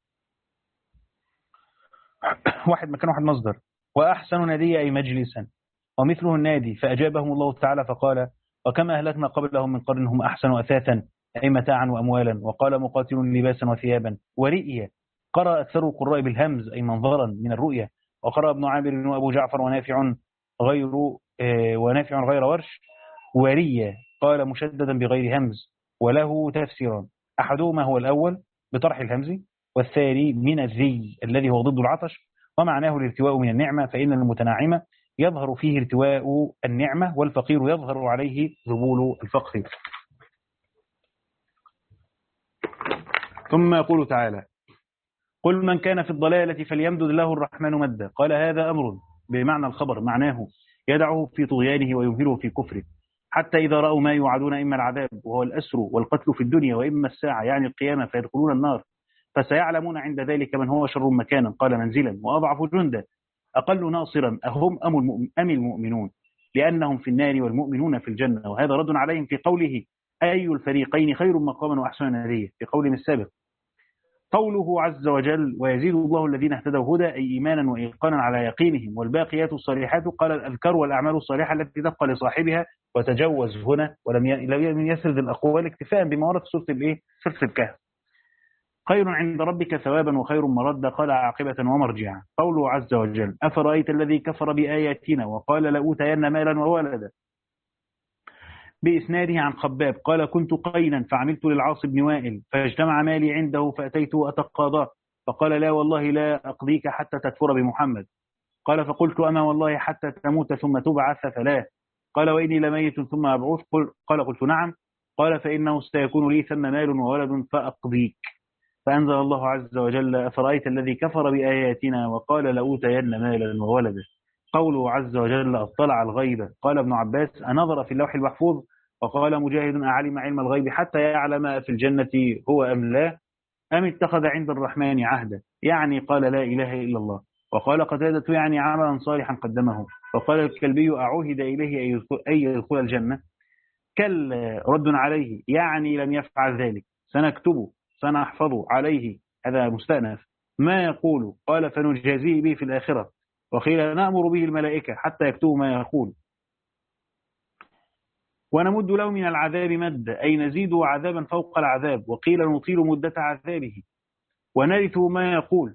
واحد مكان واحد مصدر. وأحسن ندي أي مجلسا، ومثله النادي. فأجابهم الله تعالى فقال وكما أهلكنا قبلهم من قرن هم أحسن أثاثا أي متاعا وأموالا. وقال مقاتل لباسا وثيابا. ورئيا قرأ أكثر القراء بالهمز أي منظرا من الرؤية. وقرأ ابن عامر وأبو جعفر ونافع غير ونافع غير ورش. وريا قال مشددا بغير همز وله تفسيران، أحدهما هو الأول بطرح الهمز، والثاني من الذي الذي هو ضد العطش، ومعناه الارتواء من النعمة، فإن المتناعمة يظهر فيه ارتواء النعمة، والفقير يظهر عليه ذبول الفقر. ثم يقول تعالى قل من كان في الضلالة فليمدد له الرحمن مدا. قال هذا أمر بمعنى الخبر، معناه يدعه في طغيانه ويمهله في كفره حتى إذا رأوا ما يوعدون إما العذاب وهو الأسر والقتل في الدنيا وإما الساعة يعني القيامة فيدخلون النار، فسيعلمون عند ذلك من هو شر مكانا قال منزلا وأضعف جندا أقل ناصرا أهم أم المؤمنون لأنهم في النار والمؤمنون في الجنة. وهذا رد عليهم في قوله أي الفريقين خير مقاما وأحسن نديا في قولهم السابق. قوله عز وجل ويزيد الله الذين اهتدوا هدى أي إيمانا وإيقانا على يقينهم. والباقيات الصالحات قال الأذكار والأعمال الصالحة التي تبقى لصاحبها، وتجوز هنا ولم يسرد الأقوال اكتفاء بما ورد في سورة الإيه؟ سورة الكهف. خير عند ربك ثوابا وخير مردا قال عاقبة ومرجعا. قوله عز وجل أفرأيت الذي كفر بآياتنا وقال لأوتين مالا وولدا بإسناده عن خباب قال كنت قينا فعملت للعاص بن وائل فاجتمع مالي عنده فأتيته أتقاضاه فقال لا والله لا أقضيك حتى تكفر بمحمد. قال فقلت أما والله حتى تموت ثم تبعث فلا. قال وإني لميت ثم أبعث قال قلت نعم. قال فإنه سيكون لي ثم مال وولد فأقضيك. فأنزل الله عز وجل أفرأيت الذي كفر بآياتنا وقال لأوتين مالا وولدا. قوله عز وجل اطلع الغيب. قال ابن عباس أنظر في اللوح المحفوظ. وقال مجاهد أعلم علم الغيب حتى يعلم في الجنة هو أم لا أم اتخذ عند الرحمن عهدا يعني قال لا إله إلا الله. وقال قتادة يعني عملا صالحا قدمه. وقال الكلبي أعوهد إليه أي يدخل الجنة كل رد عليه يعني لم يفعل ذلك سنكتبه سنحفظ عليه هذا مستأنف ما يقول. قال فنجازيه به في الآخرة. وقيل نأمر به الملائكة حتى يكتبوا ما يقول. ونمد له من العذاب مد أي نزيده عذابا فوق العذاب. وقيل نطيل مدة عذابه ونرثه ما يقول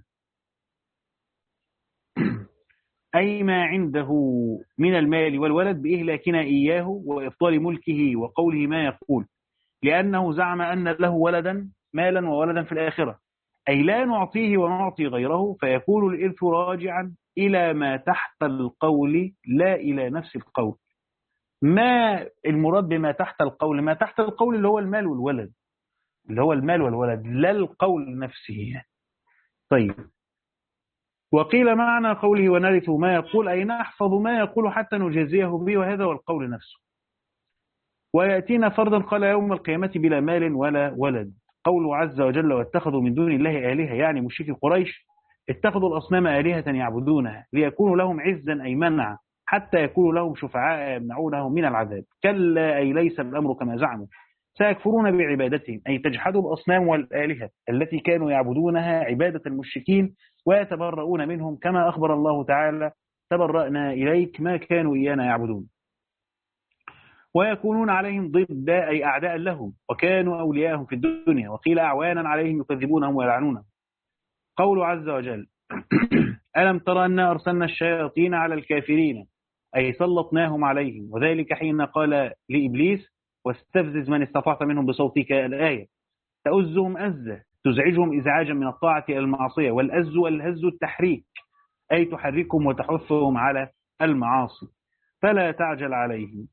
أي ما عنده من المال والولد بإهلاكنا إياه وإبطال ملكه. وقوله ما يقول لأنه زعم أن له ولدا مالا وولدا في الآخرة أي لا نعطيه ونعطي غيره فيكون الإرث راجعا إلى ما تحت القول لا إلى نفس القول. ما المراد بما تحت القول؟ ما تحت القول اللي هو المال والولد اللي هو المال والولد لا القول نفسه. طيب وقيل معنى قوله ونرث ما يقول أي نحفظ ما يقول حتى نجازيه به وهذا هو القول نفسه. ويأتينا فرضا قال يوم القيامة بلا مال ولا ولد. قوله عز وجل واتخذوا من دون الله آلهة يعني مشركي قريش اتخذوا الأصنام آلهة يعبدونها ليكونوا لهم عزا أي منع حتى يكونوا لهم شفعاء يمنعونهم من العذاب. كلا أي ليس الأمر كما زعموا سيكفرون بعبادتهم أي تجحدوا الأصنام والآلهة التي كانوا يعبدونها عبادة المشركين ويتبرؤون منهم كما أخبر الله تعالى تبرأنا إليك ما كانوا إيانا يعبدون. ويكونون عليهم ضد أي أعداء لهم وكانوا أولياءهم في الدنيا. وقيل أعوانا عليهم يكذبونهم ويلعنونهم. قول عز وجل ألم ترى أن أرسلنا الشياطين على الكافرين أي سلطناهم عليهم وذلك حين قال لإبليس واستفزز من استطعت منهم بصوتك الآية تؤزهم أزة تزعجهم إزعاجا من الطاعة إلى المعصية. والأز والهز التحريك أي تحركهم وتحثهم على المعاصي. فلا تعجل عليهم،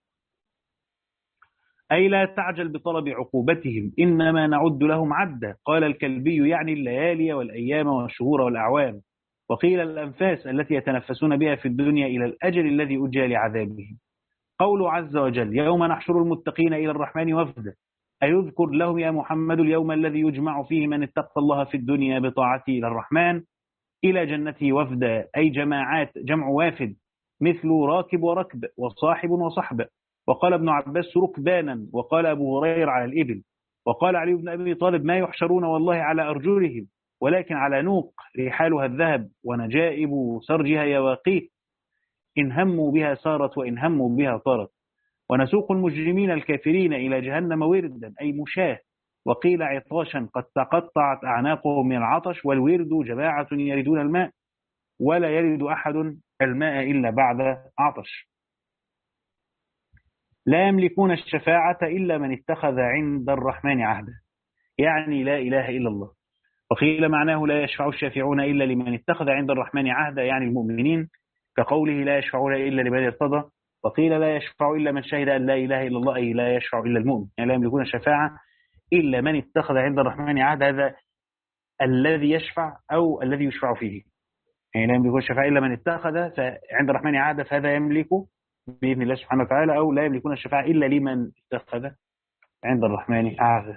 أي لا تعجل بطلب عقوبتهم، إنما نعد لهم عدا. قال الكلبي يعني الليالي والأيام والشهور والأعوام، وقيل الأنفاس التي يتنفسون بها في الدنيا إلى الأجل الذي أجى لعذابهم. قول عز وجل يوم نحشر المتقين إلى الرحمن وفدا، أيذكر لهم يا محمد اليوم الذي يجمع فيه من اتقى الله في الدنيا بطاعته إلى الرحمن إلى جنته وفدا، أي جماعات، جمع وافد، مثل راكب وركب وصاحب وصحب. وقال ابن عباس ركبانا، وقال أبو هريرة على الإبل. وقال علي بن أبي طالب ما يحشرون والله على أرجلهم ولكن على نوق رحالها الذهب ونجائب سرجها يواقيت، إن هموا بها سارت وإن هموا بها طارت. ونسوق المجرمين الكافرين إلى جهنم وردا، أي مشاه. وقيل عطاشا قد تقطعت أعناقهم من العطش، والورد جماعة يردون الماء، ولا يرد أحد الماء إلا بعد عطش. لا يملكون الشفاعة إلا من اتخذ عند الرحمن عهدا، يعني لا إله إلا الله. وقيل معناه لا يشفع الشافعون إلا لمن اتخذ عند الرحمن عهدا، يعني المؤمنين، كقوله لا يشفعون إلا لمن ارتضى. وقيل لا يشفع إلا من شهد أن لا إله إلا الله، أي لا يشفع إلا المؤمن، يعني لا يملكون الشفاعة إلا من اتخذ عند الرحمن عهدا، هذا الذي يشفع أو الذي يشفع فيه، يعني لا يملكون الشفاعة إلا من اتخذ عند الرحمن عهدا، فهذا يملك بإذن الله سبحانه وتعالى، أو لا يملكون الشفاعة إلا لمن اتخذ عند الرحمن عهدا.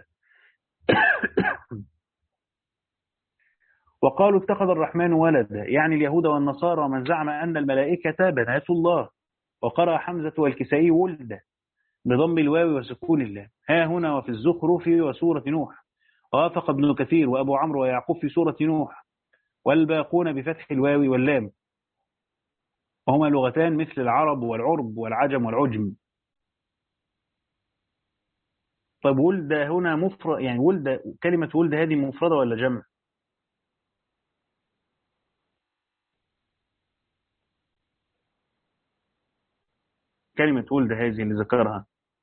وقالوا اتخذ الرحمن ولدا، يعني اليهود والنصارى ومن زعم أن الملائكة بنات الله. وقرأ حمزة والكسائي ولد بضم الواو وسكون الله، ها هنا وفي الزخرف وسورة نوح. ووافق ابن كثير وأبو عمرو ويعقوب في سورة نوح، والباقون بفتح الواو واللام، وهما لغتان مثل العرب والعرب والعجم والعجم. طيب ولد هنا مفرد، يعني ولد، كلمة ولد هذه مفردة ولا جمع؟ كلمة ولد هذه اللي ذكرها،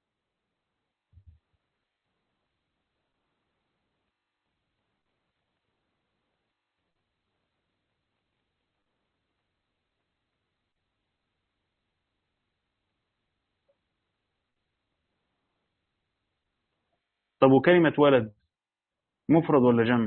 طب وكلمة ولد مفرد ولا جمع؟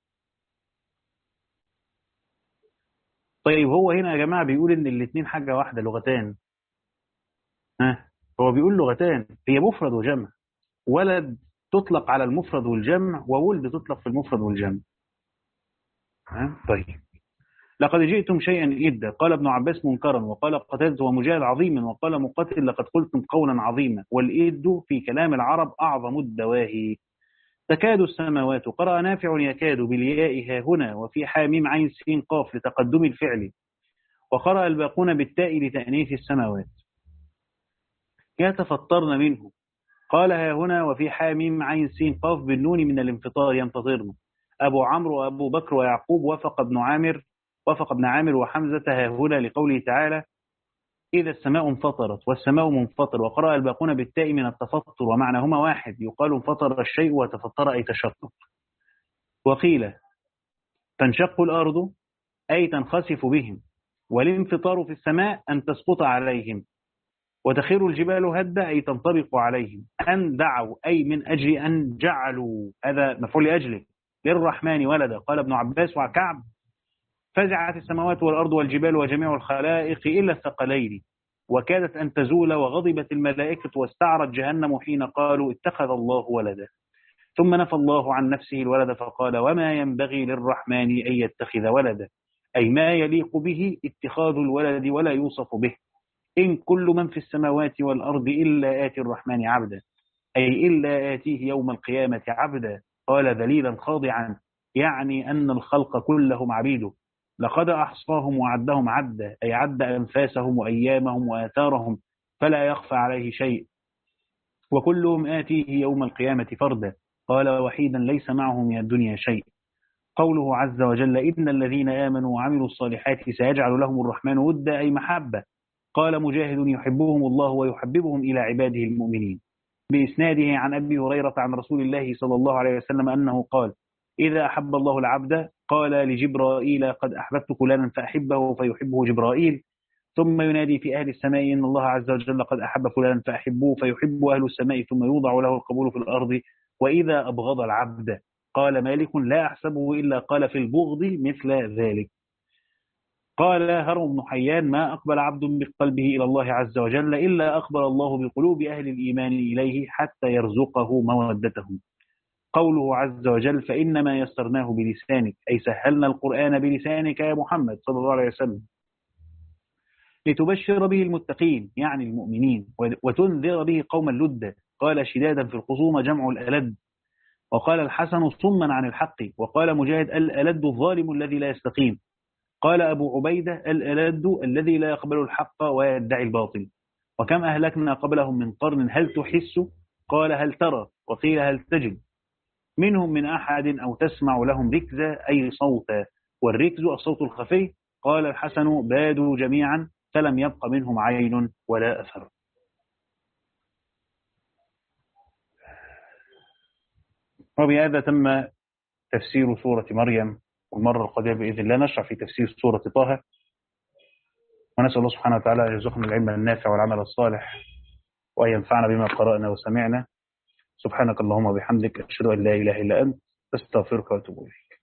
طيب هو هنا يا جماعة بيقول إن الاتنين حاجة واحدة، لغتان. ها، هو بيقول لغتان، هي مفرد وجمع. ولد تطلق على المفرد والجمع، وولد تطلق في المفرد والجمع. ها؟ طيب لقد جئتم شيئا إدا، قال ابن عباس منكرا، وقال قتادة ومجاهد عظيما، وقال مقاتل لقد قلتم قولا عظيما. والإد في كلام العرب أعظم الدواهي. تكاد السماوات، قرأ نافع يكاد بالياء ها هنا وفي حاميم عين سين قاف لتقدم الفعل، وقرأ الباقون بالتاء لتأنيث السماوات. يتفطرن منه، قال ها هنا وفي حاميم عين سين قاف بالنون من الانفطار ينتظرن. أبو عمرو وأبو بكر ويعقوب وفق ابن عامر وفق ابن عامر وحمزة ها هنا لقوله تعالى إذا السماء انفطرت والسماء منفطر. وقرأ الباقون بالتاء من التفطر، ومعناهما واحد، يقال انفطر الشيء وتفطر أي تشقق. وقيل تنشق الأرض أي تنخسف بهم، والانفطار في السماء أن تسقط عليهم، وتخير الجبال هدا أي تنطبق عليهم. أن دعوا أي من أجل أن جعلوا، هذا مفعول لأجله، للرحمن ولدا. قال ابن عباس وكعب فزعت السماوات والأرض والجبال وجميع الخلائق إلا الثقلين، وكادت أن تزول، وغضبت الملائكة واستعرت جهنم حين قالوا اتخذ الله ولدا. ثم نفى الله عن نفسه الولد فقال وما ينبغي للرحمن أن يتخذ ولدا، أي ما يليق به اتخاذ الولد ولا يوصف به. إن كل من في السماوات والأرض إلا آتي الرحمن عبدا، أي إلا آتيه يوم القيامة عبدا. قال ذليلا خاضعا، يعني أن الخلق كلهم عبيده. لقد أحصاهم وعدهم عدا، أي عد أنفاسهم وأيامهم وآثارهم فلا يخفى عليه شيء، وكلهم آتيه يوم القيامة فردا. قال وحيدا ليس معه من الدنيا شيء. قوله عز وجل إن الذين آمنوا وعملوا الصالحات سيجعل لهم الرحمن ودا، أي محبة. قال مجاهد يحبهم الله ويحببهم إلى عباده المؤمنين، بإسناده عن أبي هريرة عن رسول الله صلى الله عليه وسلم أنه قال إذا أحب الله العبد قال لجبرائيل قد أحببت فلانا فأحبه فيحبه جبرائيل، ثم ينادي في أهل السماء إن الله عز وجل قد أحب فلانا فأحبوه فيحب أهل السماء ثم يوضع له القبول في الأرض. وإذا أبغض العبد قال مالك لا أحسبه إلا قال في البغض مثل ذلك. قال هرم بن حيان ما أقبل عبد بقلبه إلى الله عز وجل إلا أقبل الله بقلوب أهل الإيمان إليه حتى يرزقه مودته. قوله عز وجل فإنما يسرناه بلسانك أي سهلنا القرآن بلسانك يا محمد صلى الله عليه وسلم لتبشر به المتقين يعني المؤمنين وتنذر به قوما لدا. قال شدادا في الخصومة جمع الألد. وقال الحسن صما عن الحق. وقال مجاهد الألد الظالم الذي لا يستقيم. قال أبو عبيدة الألد الذي لا يقبل الحق ويدعي الباطل. وكم أهلكنا قبلهم من قرن هل تحس قال هل ترى وقيل هل تجد منهم من أحد أو تسمع لهم ركزا أي صوتا والركز الصوت الخفي. قال الحسن بادوا جميعا فلم يبق منهم عين ولا أثر. وبهذا تم تفسير سورة مريم. والمرة القادمة بإذن الله نشرع في تفسير سورة طه. ونسأل الله سبحانه وتعالى أن يرزقنا العلم النافع والعمل الصالح وأن ينفعنا بما قرأنا وسمعنا. سبحانك اللهم وبحمدك أشهد أن لا إله إلا أنت أستغفرك وأتوب إليك.